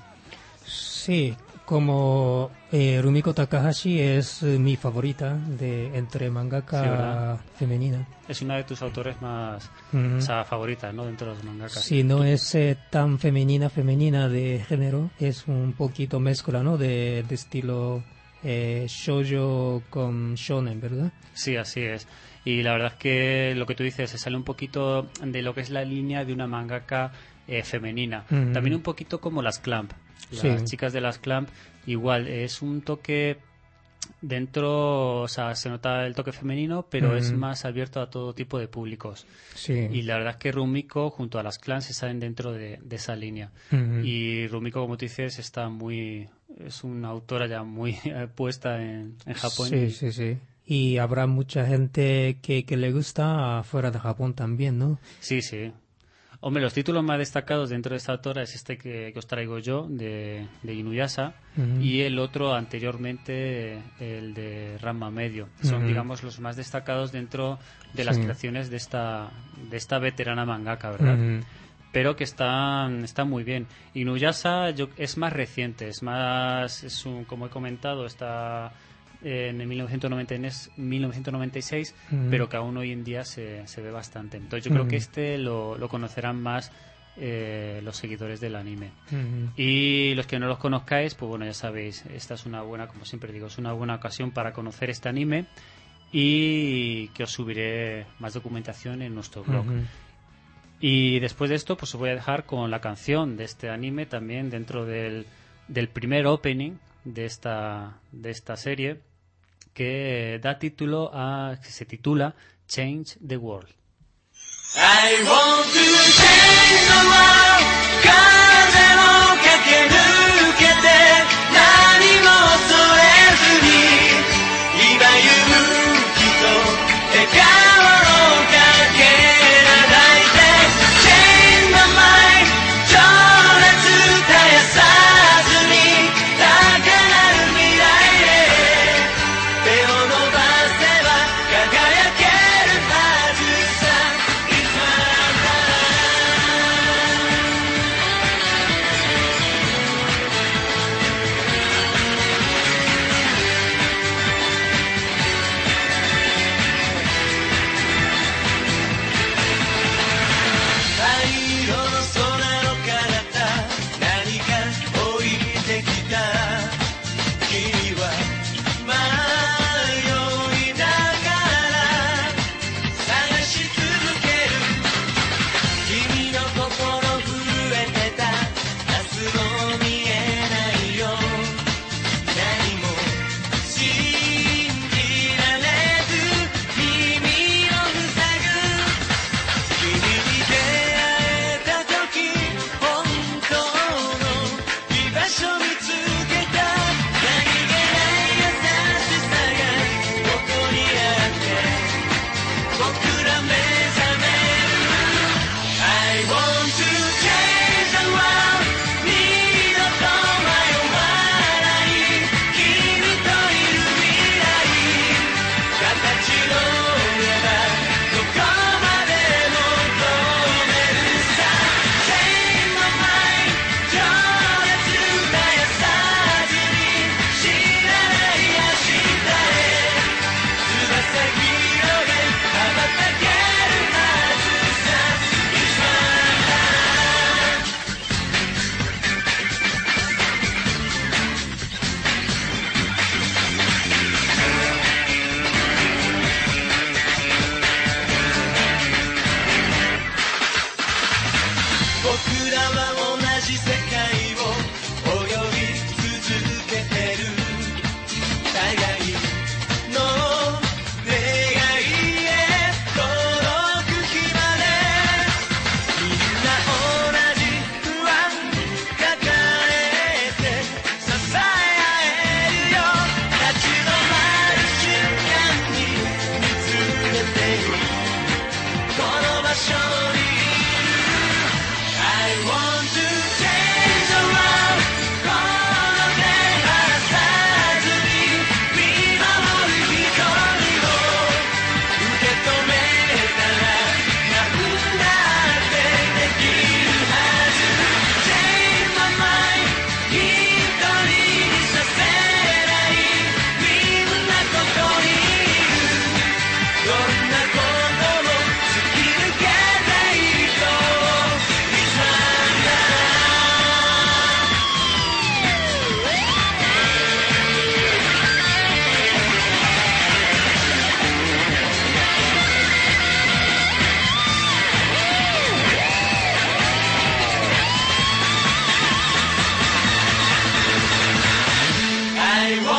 Sí, como eh, Rumiko Takahashi es eh, mi favorita de entre mangaka sí, femenina. Es una de tus autores más Uh-huh. o sea, favoritas, ¿no? Dentro de los mangakas. Sí, no es eh, tan femenina, femenina de género, es un poquito mezcla, ¿no? De, de estilo eh, shoujo con shonen, ¿verdad? Sí, así es. Y la verdad es que lo que tú dices se sale un poquito de lo que es la línea de una mangaka eh, femenina. Uh-huh. También un poquito como las Clamp. Las Sí. chicas de las Clamp, igual, es un toque dentro, o sea, se nota el toque femenino, pero Uh-huh. es más abierto a todo tipo de públicos. Sí. Y la verdad es que Rumiko junto a las Clamp se salen dentro de, de esa línea. Uh-huh. Y Rumiko, como tú dices, está muy, es una autora ya muy eh, puesta en, en Japón. Sí, y, sí, sí. Y habrá mucha gente que, que le gusta fuera de Japón también, ¿no? Sí, sí. Hombre, los títulos más destacados dentro de esta autora es este que, que os traigo yo, de, de Inuyasha, Uh-huh. y el otro anteriormente, el de Ranma Medio. Son, Uh-huh. digamos, los más destacados dentro de las Sí. creaciones de esta, de esta veterana mangaka, ¿verdad? Uh-huh. Pero que están, están muy bien. Inuyasha yo, es más reciente, es más, es un, como he comentado, está en el mil novecientos noventa y seis, Uh-huh. pero que aún hoy en día se, se ve bastante. Entonces yo creo Uh-huh. que este lo, lo conocerán más eh, los seguidores del anime. Uh-huh. Y los que no los conozcáis, pues bueno, ya sabéis, esta es una buena, como siempre digo, es una buena ocasión para conocer este anime y que os subiré más documentación en nuestro blog. Uh-huh. Y después de esto, pues os voy a dejar con la canción de este anime también dentro del, del primer opening de esta, de esta serie, que da título a, que se titula Change the World. I want to change the world 風を駆け抜けて何も恐僕らは同じ世界を泳ぎ続けてる互いの願いへ届く日までみんな同じ不安抱えて支え合えるよ立ち止まる瞬間に見つめているこの場所にいる I want to change the world この手離さずに見守る瞳を受け止めたらなんだってできるはず Change my mind 一人にさせないみんなここにいるどんなことも突き抜けたい人いつなんだ I want to change the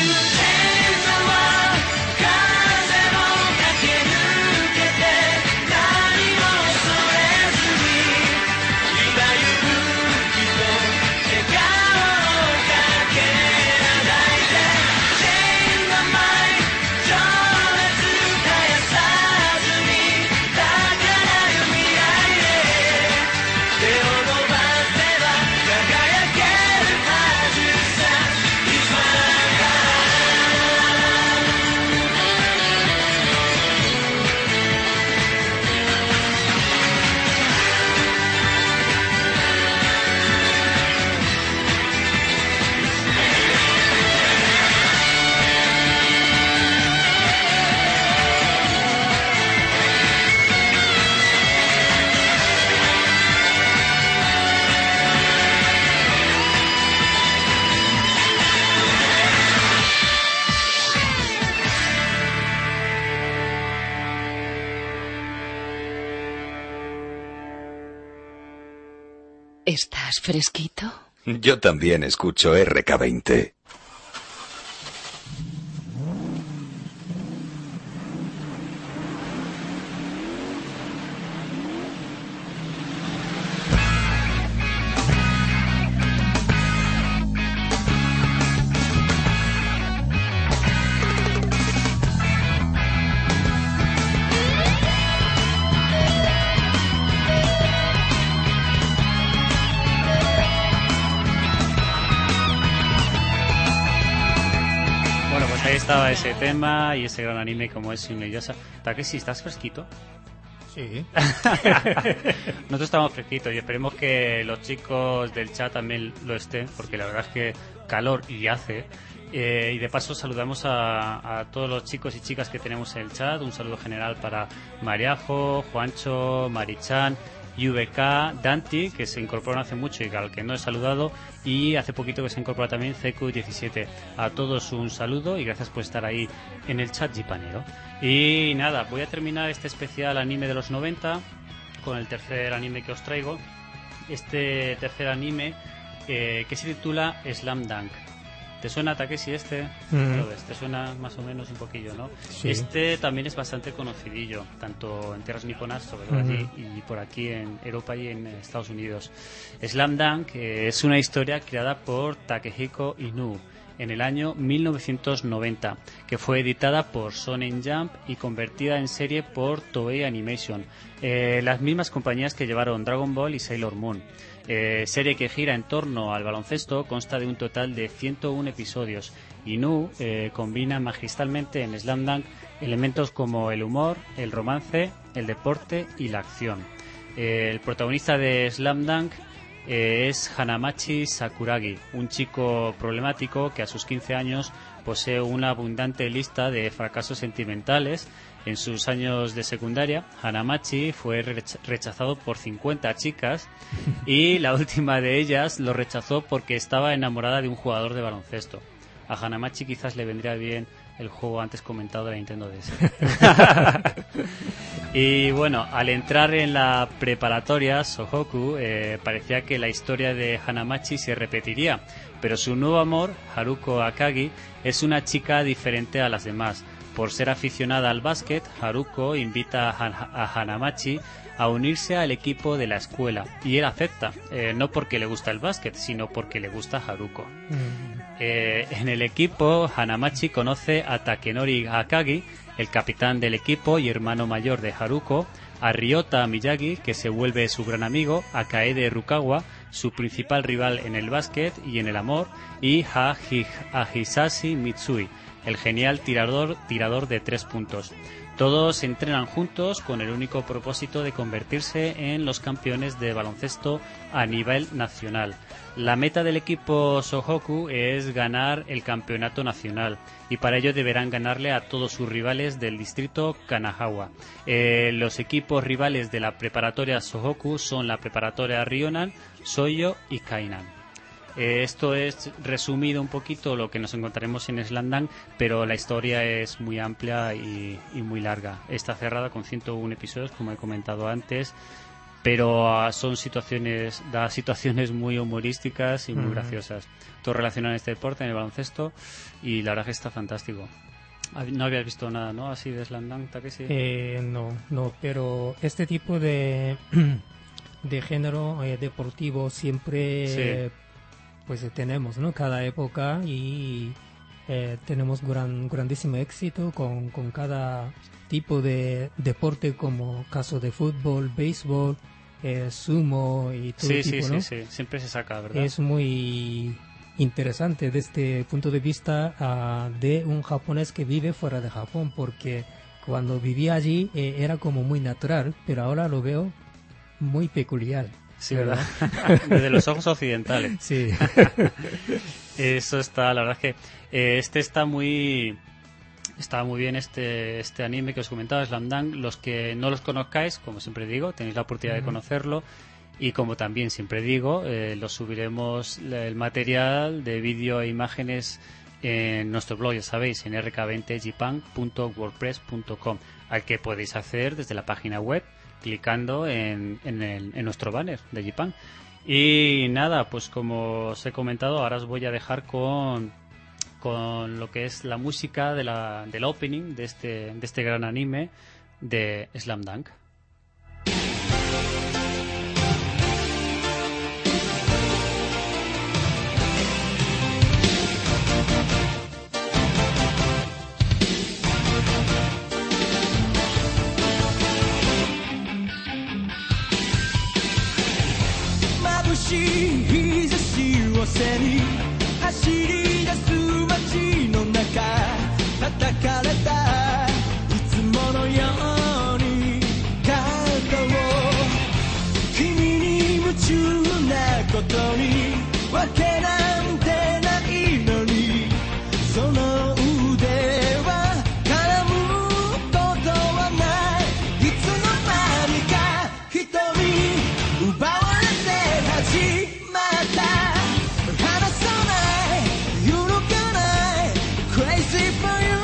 world 風も駆け抜けて何も恐れずに今勇気と笑顔をかけらないで Change my mind 情熱絶やさずに高鳴る未来へ手を伸ばせば輝けるはずさ It's my life ¿Estás fresquito? Yo también escucho R K veinte. Bueno, pues ahí estaba ese tema y ese gran anime como es Inuyasha. Takeshi, ¿estás fresquito? Sí. Nosotros estamos fresquitos y esperemos que los chicos del chat también lo estén, porque la verdad es que calor y hace. Eh, y de paso saludamos a, a todos los chicos y chicas que tenemos en el chat. Un saludo general para Mariajo, Juancho, Marichan, U V K, Danti, que se incorporaron hace mucho y al que no he saludado, y hace poquito que se incorpora también C Q diecisiete. A todos un saludo y gracias por estar ahí en el chat jipanero. Y nada, voy a terminar este especial anime de los noventa con el tercer anime que os traigo. Este tercer anime eh, que se titula Slam Dunk. ¿Te suena, Takeshi, este? Mm. ¿Lo ves? Te suena más o menos un poquillo, ¿no? Sí. Este también es bastante conocidillo, tanto en tierras niponas, sobre todo Ujú. allí, y por aquí en Europa y en Estados Unidos. Slam Dunk eh, es una historia creada por Takehiko Inoue en el año mil novecientos noventa, que fue editada por Shonen Jump y convertida en serie por Toei Animation, eh, las mismas compañías que llevaron Dragon Ball y Sailor Moon. Eh, serie que gira en torno al baloncesto, consta de un total de ciento uno episodios. Inoue eh, combina magistralmente en Slam Dunk elementos como el humor, el romance, el deporte y la acción. Eh, el protagonista de Slam Dunk eh, es Hanamachi Sakuragi, un chico problemático que a sus quince años posee una abundante lista de fracasos sentimentales. En sus años de secundaria, Hanamachi fue rech- rechazado por cincuenta chicas y la última de ellas lo rechazó porque estaba enamorada de un jugador de baloncesto. A Hanamachi quizás le vendría bien el juego antes comentado de la Nintendo D S. Y bueno, al entrar en la preparatoria Sohoku, eh, parecía que la historia de Hanamachi se repetiría, pero su nuevo amor, Haruko Akagi, es una chica diferente a las demás. Por ser aficionada al básquet, Haruko invita a, Han- a Hanamachi a unirse al equipo de la escuela, y él acepta, eh, no porque le gusta el básquet, sino porque le gusta Haruko. Mm. Eh, en el equipo, Hanamachi conoce a Takenori Akagi, el capitán del equipo y hermano mayor de Haruko, a Ryota Miyagi, que se vuelve su gran amigo, a Kaede Rukawa, su principal rival en el básquet y en el amor, y a, Hi- a Hisashi Mitsui, el genial tirador, tirador de tres puntos. Todos entrenan juntos con el único propósito de convertirse en los campeones de baloncesto a nivel nacional. La meta del equipo Sohoku es ganar el campeonato nacional, y para ello deberán ganarle a todos sus rivales del distrito Kanazawa. Eh, los equipos rivales de la preparatoria Sohoku son la preparatoria Ryonan, Soyo y Kainan. Eh, esto es resumido un poquito lo que nos encontraremos en Slamdunk, pero la historia es muy amplia y, y muy larga. Está cerrada con ciento uno episodios, como he comentado antes, pero ah, son situaciones, da situaciones muy humorísticas y muy Mm. graciosas. Todo relacionado en este deporte, en el baloncesto, y la verdad que está fantástico. Hab- No habías visto nada, ¿no? Así de Slamdunk, Takeshi. Eh, no, no, pero este tipo de, de género eh, deportivo siempre Sí. pues eh, tenemos, ¿no? Cada época, y eh, tenemos gran, grandísimo éxito con, con cada tipo de deporte, como caso de fútbol, béisbol, eh, sumo y todo Sí, tipo, sí, ¿no? sí, sí, siempre se saca, ¿verdad? Es muy interesante desde el punto de vista ah, de un japonés que vive fuera de Japón, porque cuando vivía allí eh, era como muy natural, pero ahora lo veo muy peculiar. Sí, ¿verdad? Desde los ojos occidentales. Sí. Eso está, la verdad es que eh, este está muy está muy bien, este este anime que os comentaba, Slamdunk. Los que no los conozcáis, como siempre digo, tenéis la oportunidad de Ujú. conocerlo, y como también siempre digo, eh, lo subiremos el material de vídeo e imágenes en nuestro blog, ya sabéis, en r k veinte japan punto wordpress punto com, al que podéis acceder desde la página web clicando en, en, el- en nuestro banner de Japan. Y nada, pues como os he comentado, ahora os voy a dejar con, con lo que es la música de la, del opening de este, de este gran anime de Slamdunk. 眩しい日差しを背に走り出す街の中叩かれたいつものように肩を君に夢中なことにわけなんてないのにその腕は絡むことはないいつの間にか瞳奪われ始まった離さない揺るがない Crazy for you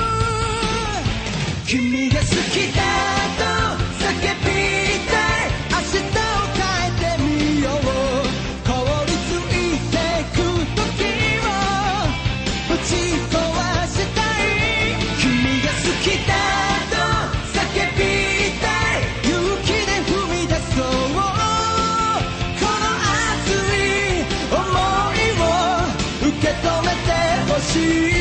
君が好きだと叫びたい明日を変えてみよう凍りついてく時をぶち壊したい君が好きだと叫びたい勇気で踏み出そう受け止めてほしい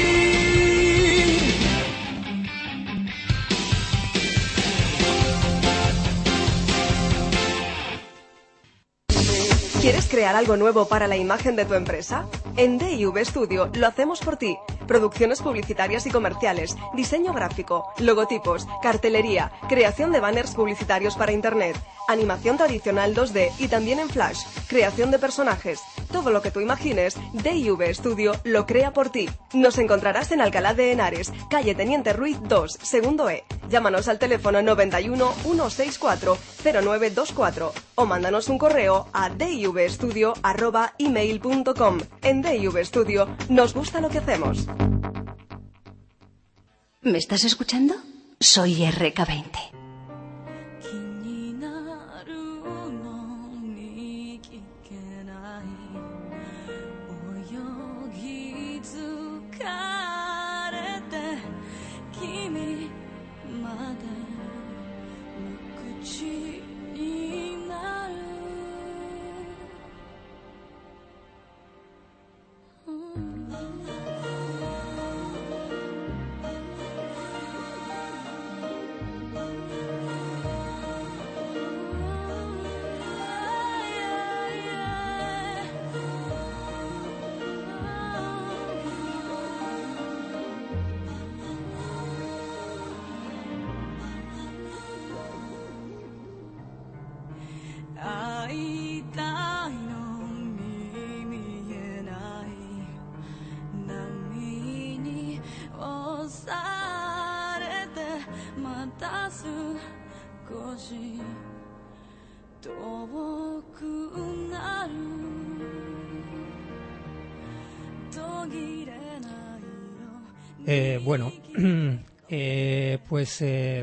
¿Quieres crear algo nuevo para la imagen de tu empresa? En D I V Studio lo hacemos por ti. Producciones publicitarias y comerciales, diseño gráfico, logotipos, cartelería, creación de banners publicitarios para Internet, animación tradicional dos D y también en Flash, creación de personajes. Todo lo que tú imagines, D I V Studio lo crea por ti. Nos encontrarás en Alcalá de Henares, calle Teniente Ruiz dos, segundo E. Llámanos al teléfono noventa y uno, ciento sesenta y cuatro, cero nueve dos cuatro o mándanos un correo a divstudio arroba email punto com. En D I V Studio nos gusta lo que hacemos. ¿Me estás escuchando? Soy R K veinte. Eh, bueno, eh, pues eh,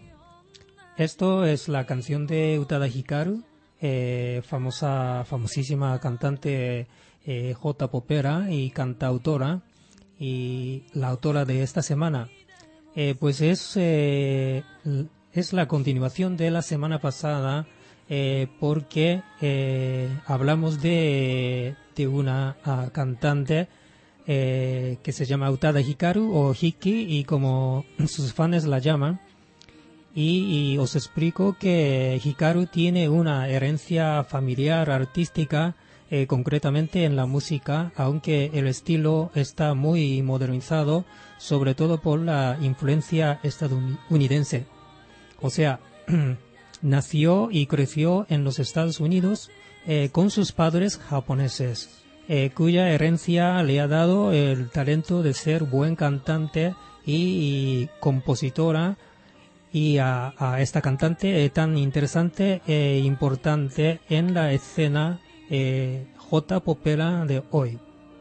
esto es la canción de Utada Hikaru, eh, famosa, famosísima cantante eh, J-popera y cantautora, y la autora de esta semana. Eh, pues es, eh, es la continuación de la semana pasada, eh, porque eh, hablamos de, de una uh, cantante eh, que se llama Utada Hikaru o Hiki, y como sus fans la llaman. Y, y os explico que Hikaru tiene una herencia familiar artística, eh, concretamente en la música, aunque el estilo está muy modernizado, sobre todo por la influencia estadounidense. O sea, nació y creció en los Estados Unidos eh, con sus padres japoneses, eh, cuya herencia le ha dado el talento de ser buen cantante y, y compositora, y a, a esta cantante eh, tan interesante e importante en la escena eh, J-popera de hoy.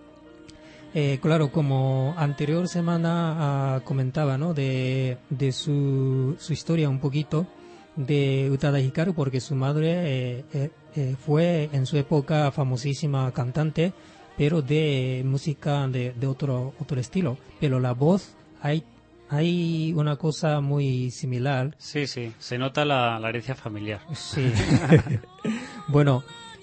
Eh, claro, como anterior semana uh, comentaba, ¿no?, de, de su, su historia un poquito de Utada Hikaru, porque su madre eh, eh, eh, fue en su época famosísima cantante, pero de música de, de otro, otro estilo. Pero la voz, hay Hay una cosa muy similar. Sí, sí, se nota la, la herencia familiar. Sí. Bueno,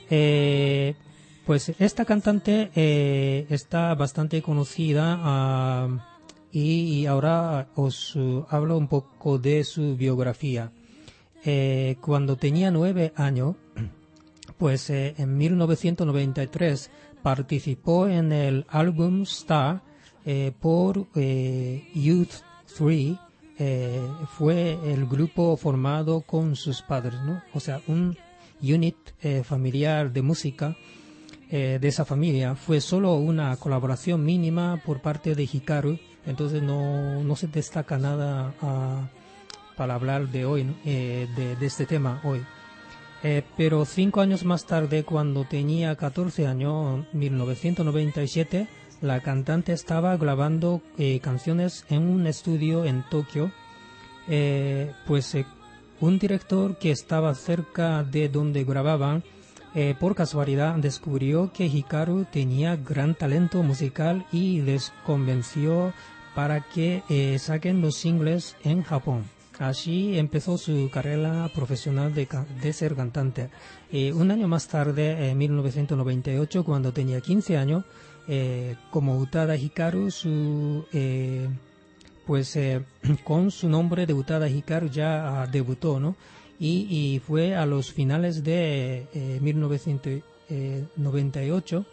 eh, pues esta cantante eh, está bastante conocida uh, y, y ahora os uh, hablo un poco de su biografía. Eh, cuando tenía nueve años, pues eh, en mil novecientos noventa y tres participó en el álbum Star eh, por eh, Youth tres, eh, fue el grupo formado con sus padres, ¿no? O sea, un unit eh, familiar de música eh, de esa familia. Fue solo una colaboración mínima por parte de Hikaru, entonces no, no se destaca nada uh, para hablar de hoy, ¿no? eh, de, de este tema hoy. Eh, pero cinco años más tarde, cuando tenía catorce años, mil novecientos noventa y siete, la cantante estaba grabando eh, canciones en un estudio en Tokio. Eh, pues eh, un director que estaba cerca de donde grababan, eh, por casualidad descubrió que Hikaru tenía gran talento musical y les convenció para que eh, saquen los singles en Japón. Así empezó su carrera profesional de, de ser cantante. Eh, un año más tarde, en mil novecientos noventa y ocho, cuando tenía quince años, Eh, como Utada Hikaru, su, eh, pues eh, con su nombre de Utada Hikaru ya uh, debutó, ¿no? Y, y fue a los finales de eh, mil novecientos noventa y ocho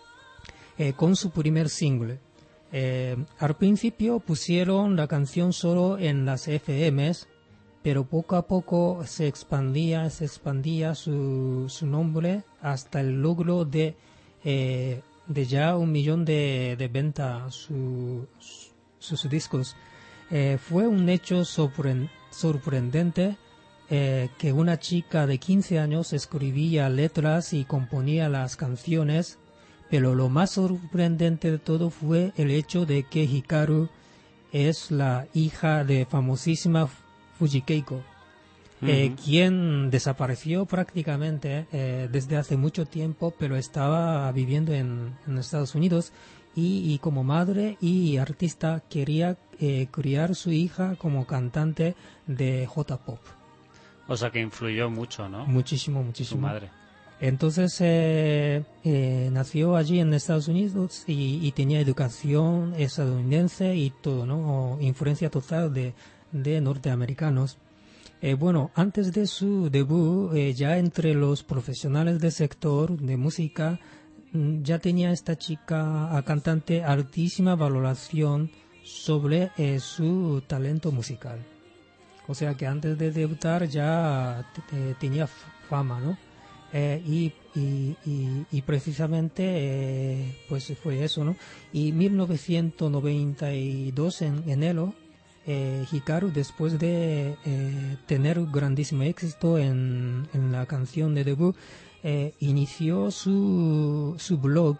eh, con su primer single. Eh, al principio pusieron la canción solo en las F Ms, pero poco a poco se expandía, se expandía su, su nombre hasta el logro de eh, de ya un millón de, de ventas su, su, sus discos. Eh, fue un hecho sorpre- sorprendente eh, que una chica de quince años escribía letras y componía las canciones, pero lo más sorprendente de todo fue el hecho de que Hikaru es la hija de famosísima Fuji Keiko, eh, Ujú. quien desapareció prácticamente eh, desde hace mucho tiempo, pero estaba viviendo en, en Estados Unidos y, y como madre y artista quería eh, criar su hija como cantante de J-Pop. O sea que influyó mucho, ¿no? Muchísimo, Su muchísimo. madre. Entonces eh, eh, nació allí en Estados Unidos y, y tenía educación estadounidense y todo, ¿no? O influencia total de, de norteamericanos. Eh, bueno, antes de su debut, eh, ya entre los profesionales del sector de música, mm, ya tenía esta chica a cantante altísima valoración sobre eh, su talento musical. O sea que antes de debutar ya eh, tenía fama, ¿no? Eh, y, y, y, y precisamente eh, pues fue eso, ¿no? Y mil novecientos noventa y dos en enero, eh, Hikaru, después de eh, tener grandísimo éxito en, en la canción de debut, eh, inició su, su blog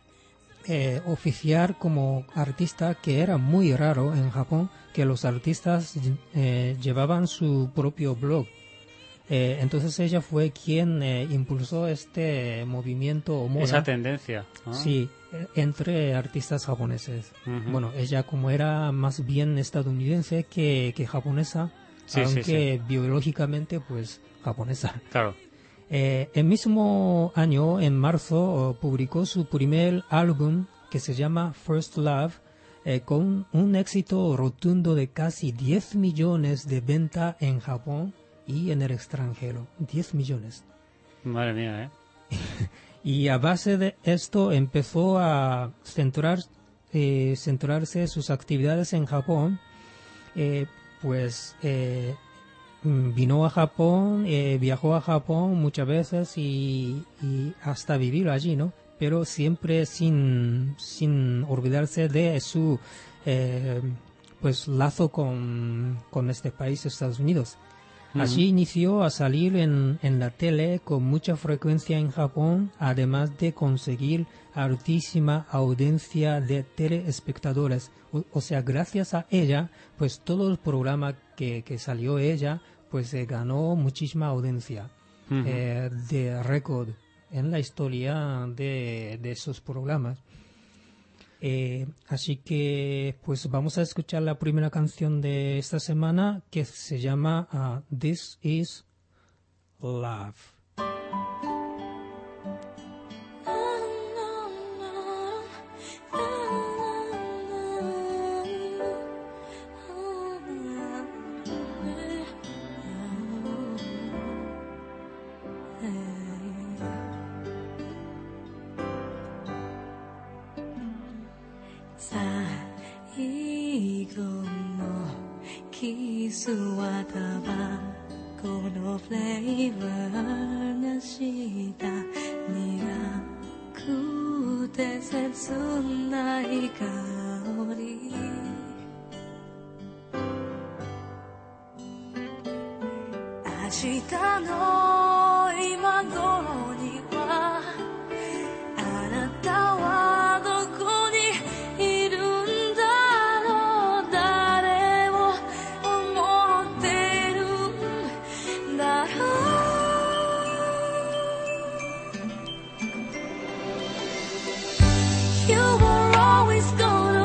eh, oficial como artista, que era muy raro en Japón que los artistas eh, llevaban su propio blog. Eh, entonces ella fue quien eh, impulsó este movimiento o moda. Esa tendencia, ¿no? Sí, eh, entre artistas japoneses. Ujú. Bueno, ella como era más bien estadounidense que, que japonesa, Sí, sí, aunque biológicamente pues japonesa. Claro. Eh, el mismo año, en marzo, publicó su primer álbum que se llama First Love, eh, con un éxito rotundo de casi diez millones de venta en Japón y en el extranjero. diez millones. Madre mía, ¿eh? Y a base de esto empezó a centrar, eh, centrarse sus actividades en Japón. Eh, pues eh, vino a Japón, eh, viajó a Japón muchas veces y, y hasta vivir allí, ¿no? Pero siempre sin, sin olvidarse de su eh, pues lazo con, con este país, Estados Unidos. Allí Ujú. inició a salir en, en la tele con mucha frecuencia en Japón, además de conseguir altísima audiencia de teleespectadores. O, o sea, gracias a ella, pues todo el programa que, que salió ella, pues eh, ganó muchísima audiencia Ujú. eh, de récord en la historia de, de esos programas. Eh, así que pues vamos a escuchar la primera canción de esta semana, que se llama uh, This Is Love. 最後のキスはタバコのフレーバーがした苦くて切ない香り明日の今頃にはあなたはどこにいるんだろう誰を思っているんだろう You were always gonna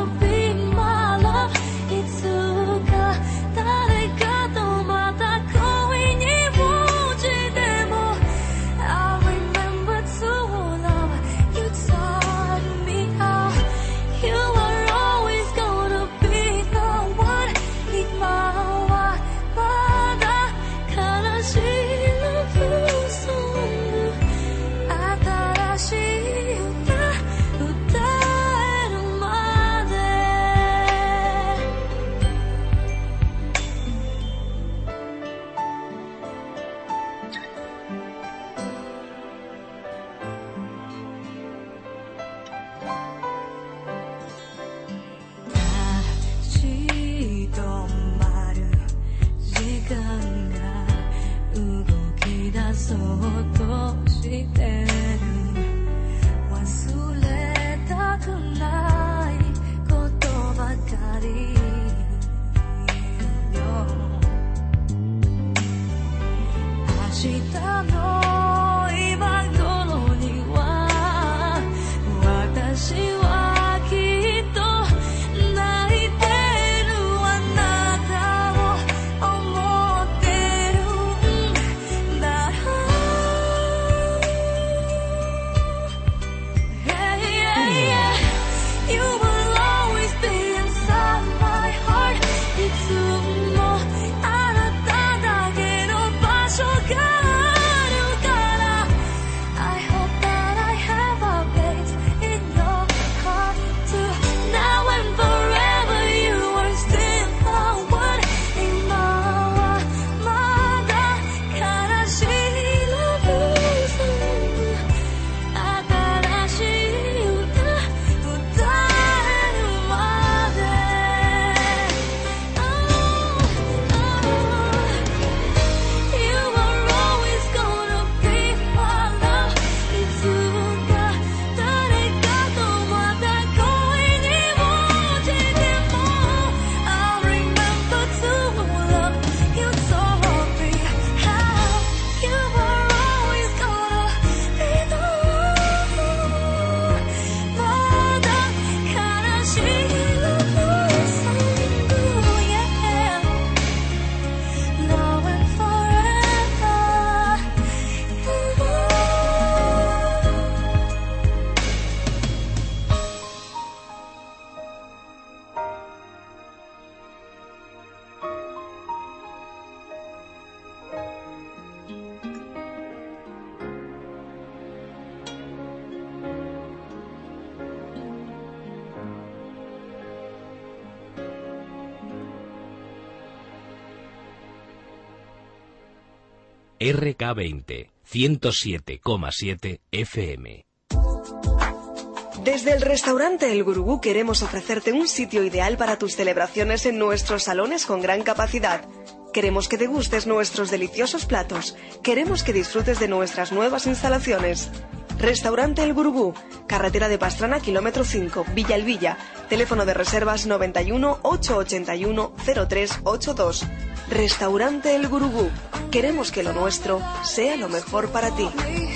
R K veinte, ciento siete coma siete F M. Desde el restaurante El Gurugú queremos ofrecerte un sitio ideal para tus celebraciones en nuestros salones con gran capacidad. Queremos que degustes nuestros deliciosos platos. Queremos que disfrutes de nuestras nuevas instalaciones. Restaurante El Gurugú, carretera de Pastrana, kilómetro cinco, Villa El Villa. Teléfono de reservas noventa y uno, ochocientos ochenta y uno, cero tres ochenta y dos. Restaurante El Gurugú. Queremos que lo nuestro sea lo mejor para ti.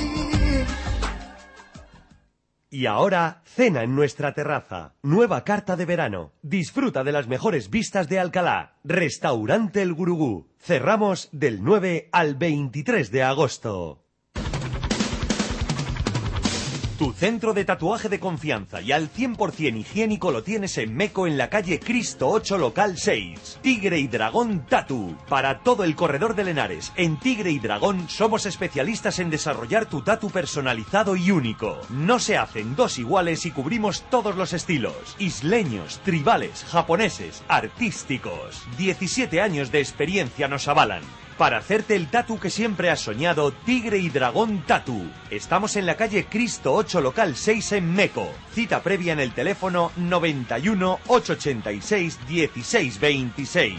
Y ahora, cena en nuestra terraza. Nueva carta de verano. Disfruta de las mejores vistas de Alcalá. Restaurante El Gurugú. Cerramos del nueve al veintitrés de agosto. Tu centro de tatuaje de confianza y al cien por cien higiénico lo tienes en Meco, en la calle Cristo ocho, local seis. Tigre y Dragón Tatu. Para todo el corredor de Henares, en Tigre y Dragón somos especialistas en desarrollar tu tatu personalizado y único. No se hacen dos iguales y cubrimos todos los estilos. Isleños, tribales, japoneses, artísticos. diecisiete años de experiencia nos avalan. Para hacerte el tatu que siempre has soñado, Tigre y Dragón Tatu. Estamos en la calle Cristo ocho, local seis, en Meco. Cita previa en el teléfono noventa y uno, ochocientos ochenta y seis, dieciséis veintiséis.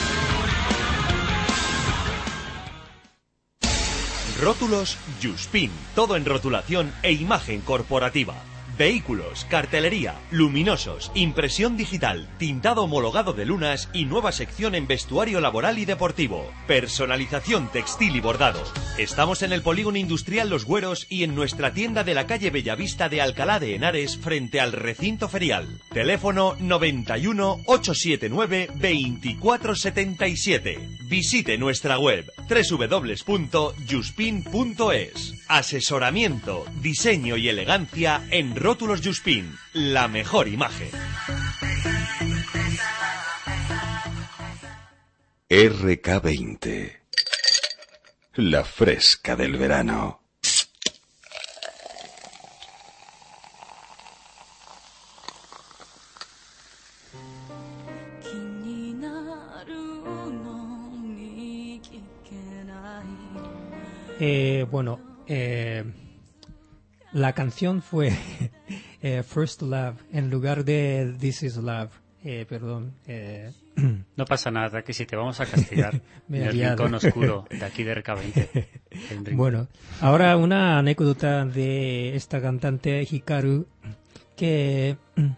Rótulos Yuspin. Todo en rotulación e imagen corporativa. Vehículos, cartelería, luminosos, impresión digital, tintado homologado de lunas y nueva sección en vestuario laboral y deportivo. Personalización textil y bordado. Estamos en el Polígono Industrial Los Güeros y en nuestra tienda de la calle Bellavista de Alcalá de Henares frente al recinto ferial. Teléfono noventa y uno, ochocientos setenta y nueve, veinticuatro setenta y siete. Visite nuestra web doble u doble u doble u punto yuspin punto es. Asesoramiento, diseño y elegancia en Rótulos Yuspin, la mejor imagen. R K veinte. La fresca del verano. Eh, bueno, eh, la canción fue eh, First Love en lugar de This Is Love. Eh, perdón. Eh, no pasa nada, que si te vamos a castigar. Me en el liado. rincón oscuro de aquí de R K veinte. Bueno, ahora una anécdota de esta cantante Hikaru que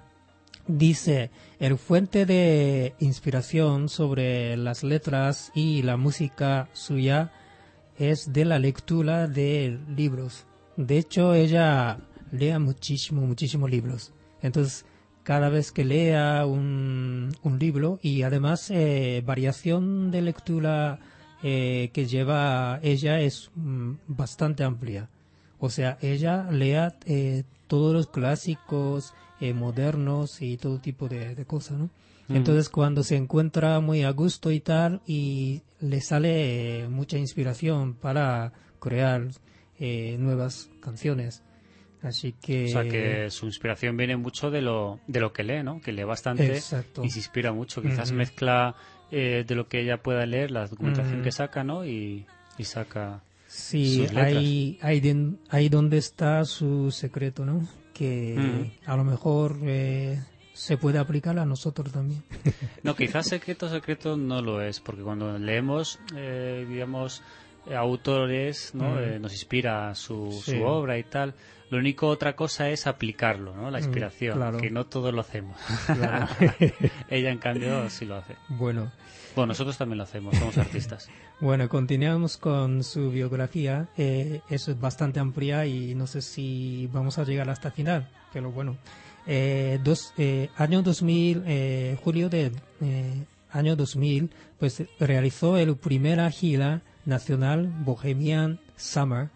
dice: el fuente de inspiración sobre las letras y la música suya es de la lectura de libros. De hecho, ella lee muchísimo, muchísimos libros. Entonces, cada vez que lea un, un libro, y además eh, variación de lectura eh, que lleva ella es mm, bastante amplia. O sea, ella lea eh, todos los clásicos eh, modernos y todo tipo de, de cosas, ¿no? Mm. Entonces, cuando se encuentra muy a gusto y tal, y le sale eh, mucha inspiración para crear eh, nuevas canciones. Así que... O sea, que su inspiración viene mucho de lo de lo que lee, ¿no? Que lee bastante. Exacto. Y se inspira mucho. Quizás Uh-huh. mezcla eh, de lo que ella pueda leer, la documentación Uh-huh. que saca, ¿no? Y, y saca Sí, sus letras. ahí, ahí, de- ahí donde está su secreto, ¿no? Que Uh-huh. a lo mejor eh, se puede aplicar a nosotros también. No, quizás secreto, secreto no lo es, porque cuando leemos, eh, digamos, eh, autores, ¿no? Mm. Eh, nos inspira su, Sí. su obra y tal. Lo único, otra cosa es aplicarlo, ¿no? La Mm, inspiración, claro. que no todos lo hacemos. Claro. Ella, en cambio, sí lo hace. Bueno, Bueno, nosotros también lo hacemos, somos artistas. bueno, continuamos con su biografía. Eh, es bastante amplia y no sé si vamos a llegar hasta el final, pero bueno. Eh, dos, eh, año dos mil, eh, julio de eh, año dos mil, pues realizó el primera gira nacional Bohemian Summer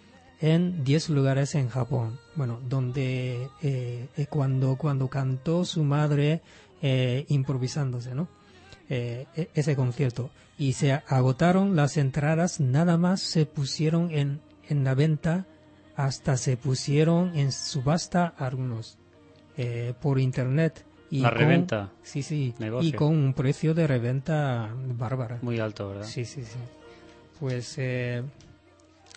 en diez lugares en Japón. Bueno, donde eh, eh, cuando cuando cantó su madre eh, improvisándose, ¿no? Eh, e- ese concierto, y se agotaron las entradas, nada más se pusieron en, en la venta, hasta se pusieron en subasta algunos eh, por internet. Y La con- reventa. Sí, sí, Negocio. y con un precio de reventa bárbara. Muy alto, ¿verdad? Sí, sí, sí. Pues eh,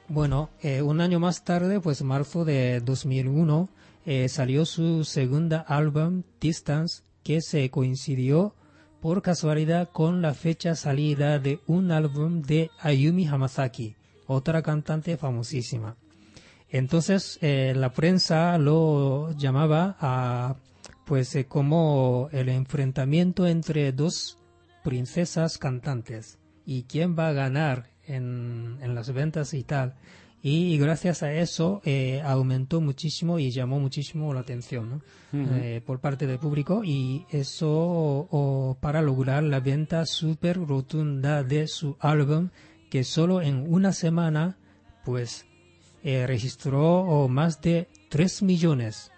Bueno, eh, un año más tarde, pues marzo de dos mil uno, eh, salió su segunda álbum, Distance, que se coincidió por casualidad con la fecha salida de un álbum de Ayumi Hamasaki, otra cantante famosísima. Entonces eh, la prensa lo llamaba a, pues eh, como el enfrentamiento entre dos princesas cantantes y quién va a ganar en, en las ventas y tal. Y gracias a eso eh, aumentó muchísimo y llamó muchísimo la atención, ¿no? Uh-huh. eh, por parte del público, y eso o, o para lograr la venta súper rotunda de su álbum, que solo en una semana pues eh, registró oh, más de tres millones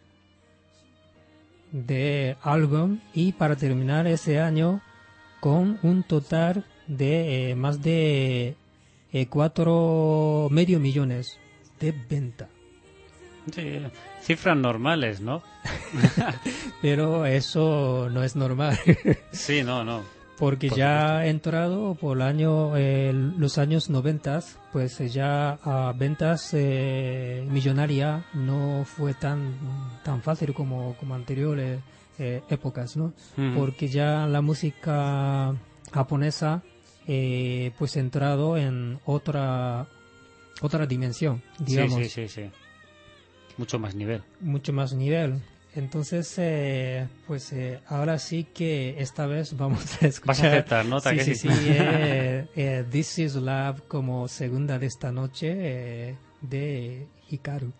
de álbum, y para terminar ese año con un total de eh, más de Eh, cuatro medio millones de venta. Sí, cifras normales, ¿no? Pero eso no es normal. Sí, no, no. Porque por ya supuesto. Ha entrado por el año, eh, los años noventas, pues ya a ventas eh, millonarias no fue tan tan fácil como como anteriores eh, épocas, ¿no? Uh-huh. Porque ya la música japonesa Eh, pues entrado en otra otra dimensión, digamos. Sí, sí, sí, sí. Mucho más nivel. Mucho más nivel. Entonces, eh, pues eh, ahora sí que esta vez vamos a escuchar. Vas a aceptar, ¿no? Sí, sí, sí. eh, eh, This is Love como segunda de esta noche eh, de Hikaru.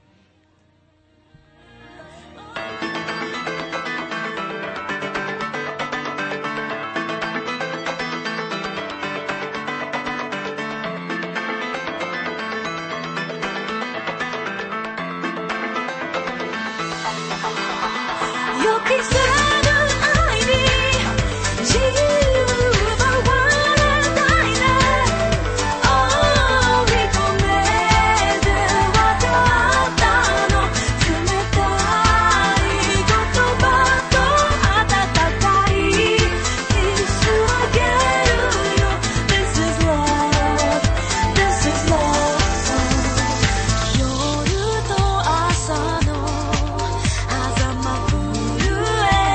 夜と朝の狭間震え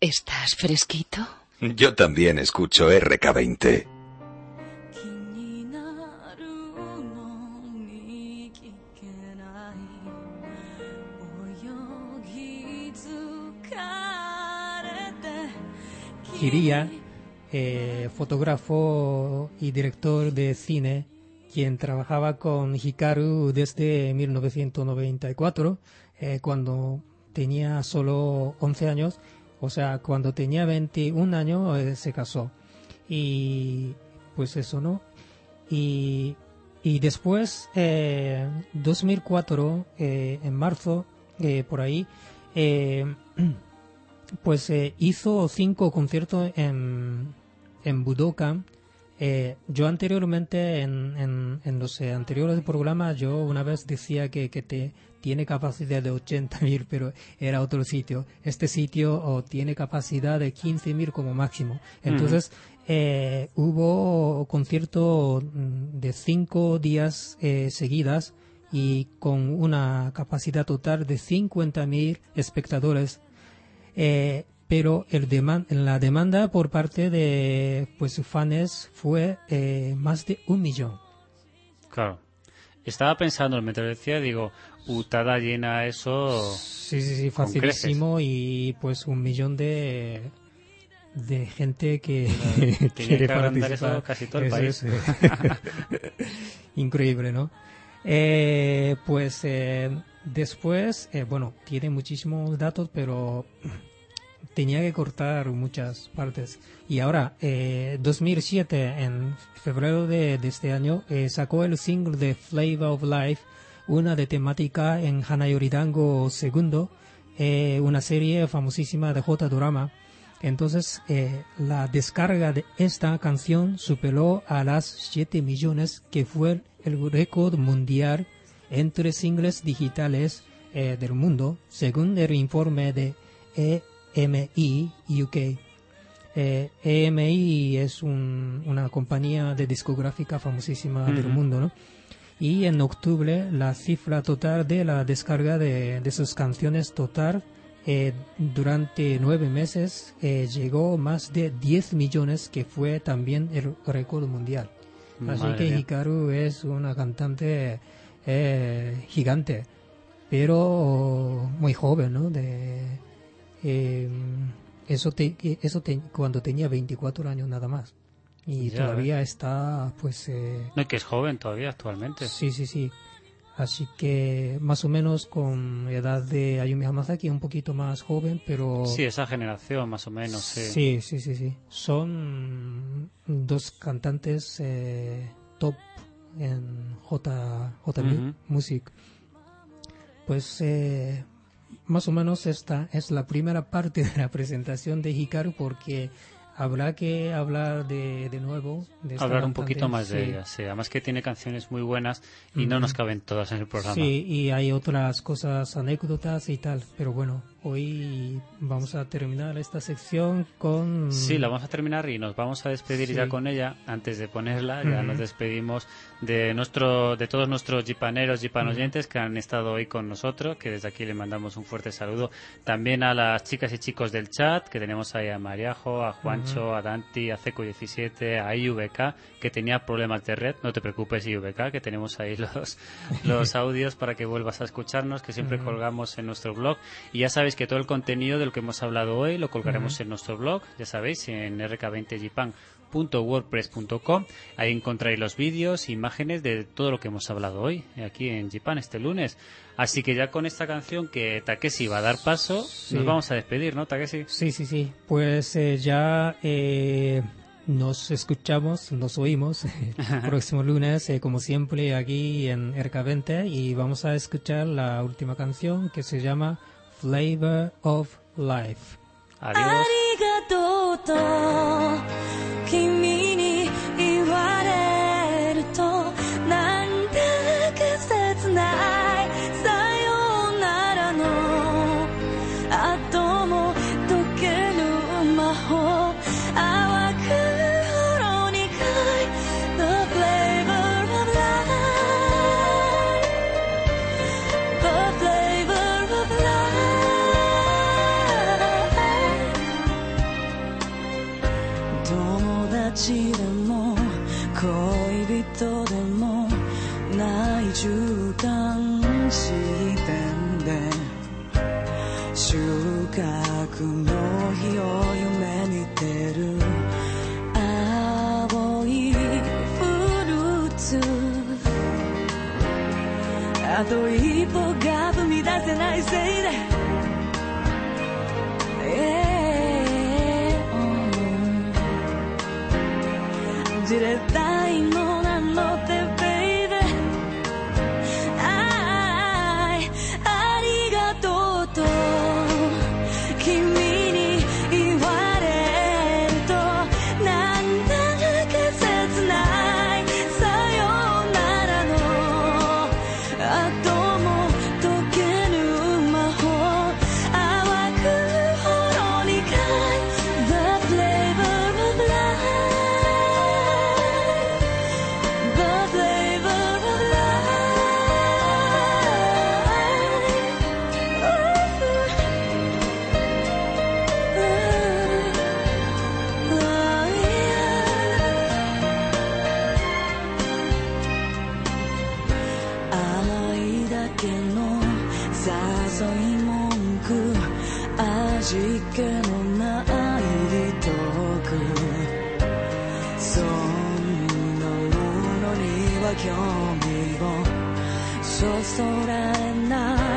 ¿Estás fresquito? Yo también escucho R K veinte. Hiria, eh, fotógrafo y director de cine, quien trabajaba con Hikaru desde mil novecientos noventa y cuatro, eh, cuando tenía solo once años, o sea, cuando tenía veintiún años eh, se casó. Y pues eso, ¿no? Y, y después, eh, dos mil cuatro, eh, en marzo, eh, por ahí, eh, pues eh, hizo cinco conciertos en, en Budokan. Eh, yo anteriormente, en, en, en los eh, anteriores programas, yo una vez decía que, que te, tiene capacidad de ochenta mil, pero era otro sitio. Este sitio oh, tiene capacidad de quince mil como máximo. Entonces, uh-huh. eh, hubo conciertos de cinco días eh, seguidas y con una capacidad total de cincuenta mil espectadores. Eh, pero el deman- la demanda por parte de pues fans fue eh, más de un millón. Claro. Estaba pensando, mientras decía, digo, Utada llena eso. Sí, sí, sí, facilísimo. Y pues un millón de de gente que Tenía quiere que agrandar participar. eso casi todo el Eso país. es, eh. Increíble, ¿no? Eh, pues eh, después, eh, bueno, tiene muchísimos datos, pero tenía que cortar muchas partes. Y ahora, eh, dos mil siete, en febrero de, de este año, eh, sacó el single de Flavor of Life, una de temática en Hanayoridango segundo, eh, una serie famosísima de J-Drama. Entonces, eh, la descarga de esta canción superó a las siete millones, que fue el récord mundial entre singles digitales eh, del mundo, según el informe de E M I U K. Eh, E M I es un, una compañía de discográfica famosísima uh-huh. del mundo, ¿no? Y en octubre la cifra total de la descarga de, de sus canciones total eh, durante nueve meses eh, llegó más de diez millones, que fue también el récord mundial. Así Madre que mía. Hikaru es una cantante eh, gigante, pero muy joven, ¿no? De, eh, eso te, eso te, cuando tenía veinticuatro años nada más. Y Ya, todavía ¿eh? está, pues... Eh, No, que es joven todavía actualmente. Sí, sí, sí. Así que más o menos con edad de Ayumi Hamasaki, un poquito más joven, pero... Sí, esa generación más o menos, sí. Sí, sí, sí, sí. Son dos cantantes eh, top en J, J Ujú. Music. Pues eh, más o menos esta es la primera parte de la presentación de Hikaru, porque habrá que hablar de, de nuevo de esta Hablar un cantante. poquito más de Sí. ella, sí. Además que tiene canciones muy buenas y no Ujú. nos caben todas en el programa. Sí, y hay otras cosas, anécdotas y tal, pero bueno, hoy vamos a terminar esta sección con... Sí, la vamos a terminar y nos vamos a despedir Sí. ya con ella. Antes de ponerla, ya Ujú. nos despedimos de nuestro, de todos nuestros jipaneros, jipanoyentes que han estado hoy con nosotros, que desde aquí le mandamos un fuerte saludo. También a las chicas y chicos del chat, que tenemos ahí a Mariajo, a Juancho, Ujú. a Danti, a Ceco diecisiete, a I V K, que tenía problemas de red. No te preocupes, I V K, que tenemos ahí los, los audios para que vuelvas a escucharnos, que siempre Ujú. colgamos en nuestro blog. Y ya sabéis que todo el contenido de lo que hemos hablado hoy lo colgaremos Ujú. en nuestro blog, ya sabéis, en r k veinte jipan punto wordpress punto com. Ahí encontraréis los vídeos, imágenes de todo lo que hemos hablado hoy, aquí en Jipan este lunes. Así que ya con esta canción que Takeshi va a dar paso, Sí. nos vamos a despedir, ¿no, Takeshi? Sí, sí, sí. Pues eh, ya eh, nos escuchamos, nos oímos el próximo lunes, eh, como siempre, aquí en R K veinte, y vamos a escuchar la última canción que se llama Flavor of Life. Adiós. ありがとうと君に言われるとなんだか切ないさようならの後も解けぬ魔法淡くほろ苦い The flavor of life The flavor of life ない絨毯視点で収穫の日を夢見てる青いフルーツあと一歩が踏み出せないせいで、えーうん、じれったいのなのってベイベーありがとうと君に言われるとなんだか切ないさよならの後も解けぬ魔法淡くほろ苦い The flavor of life The flavor of life甘いだけの誘い文句味気のないリトークそんなものには興味をそそられない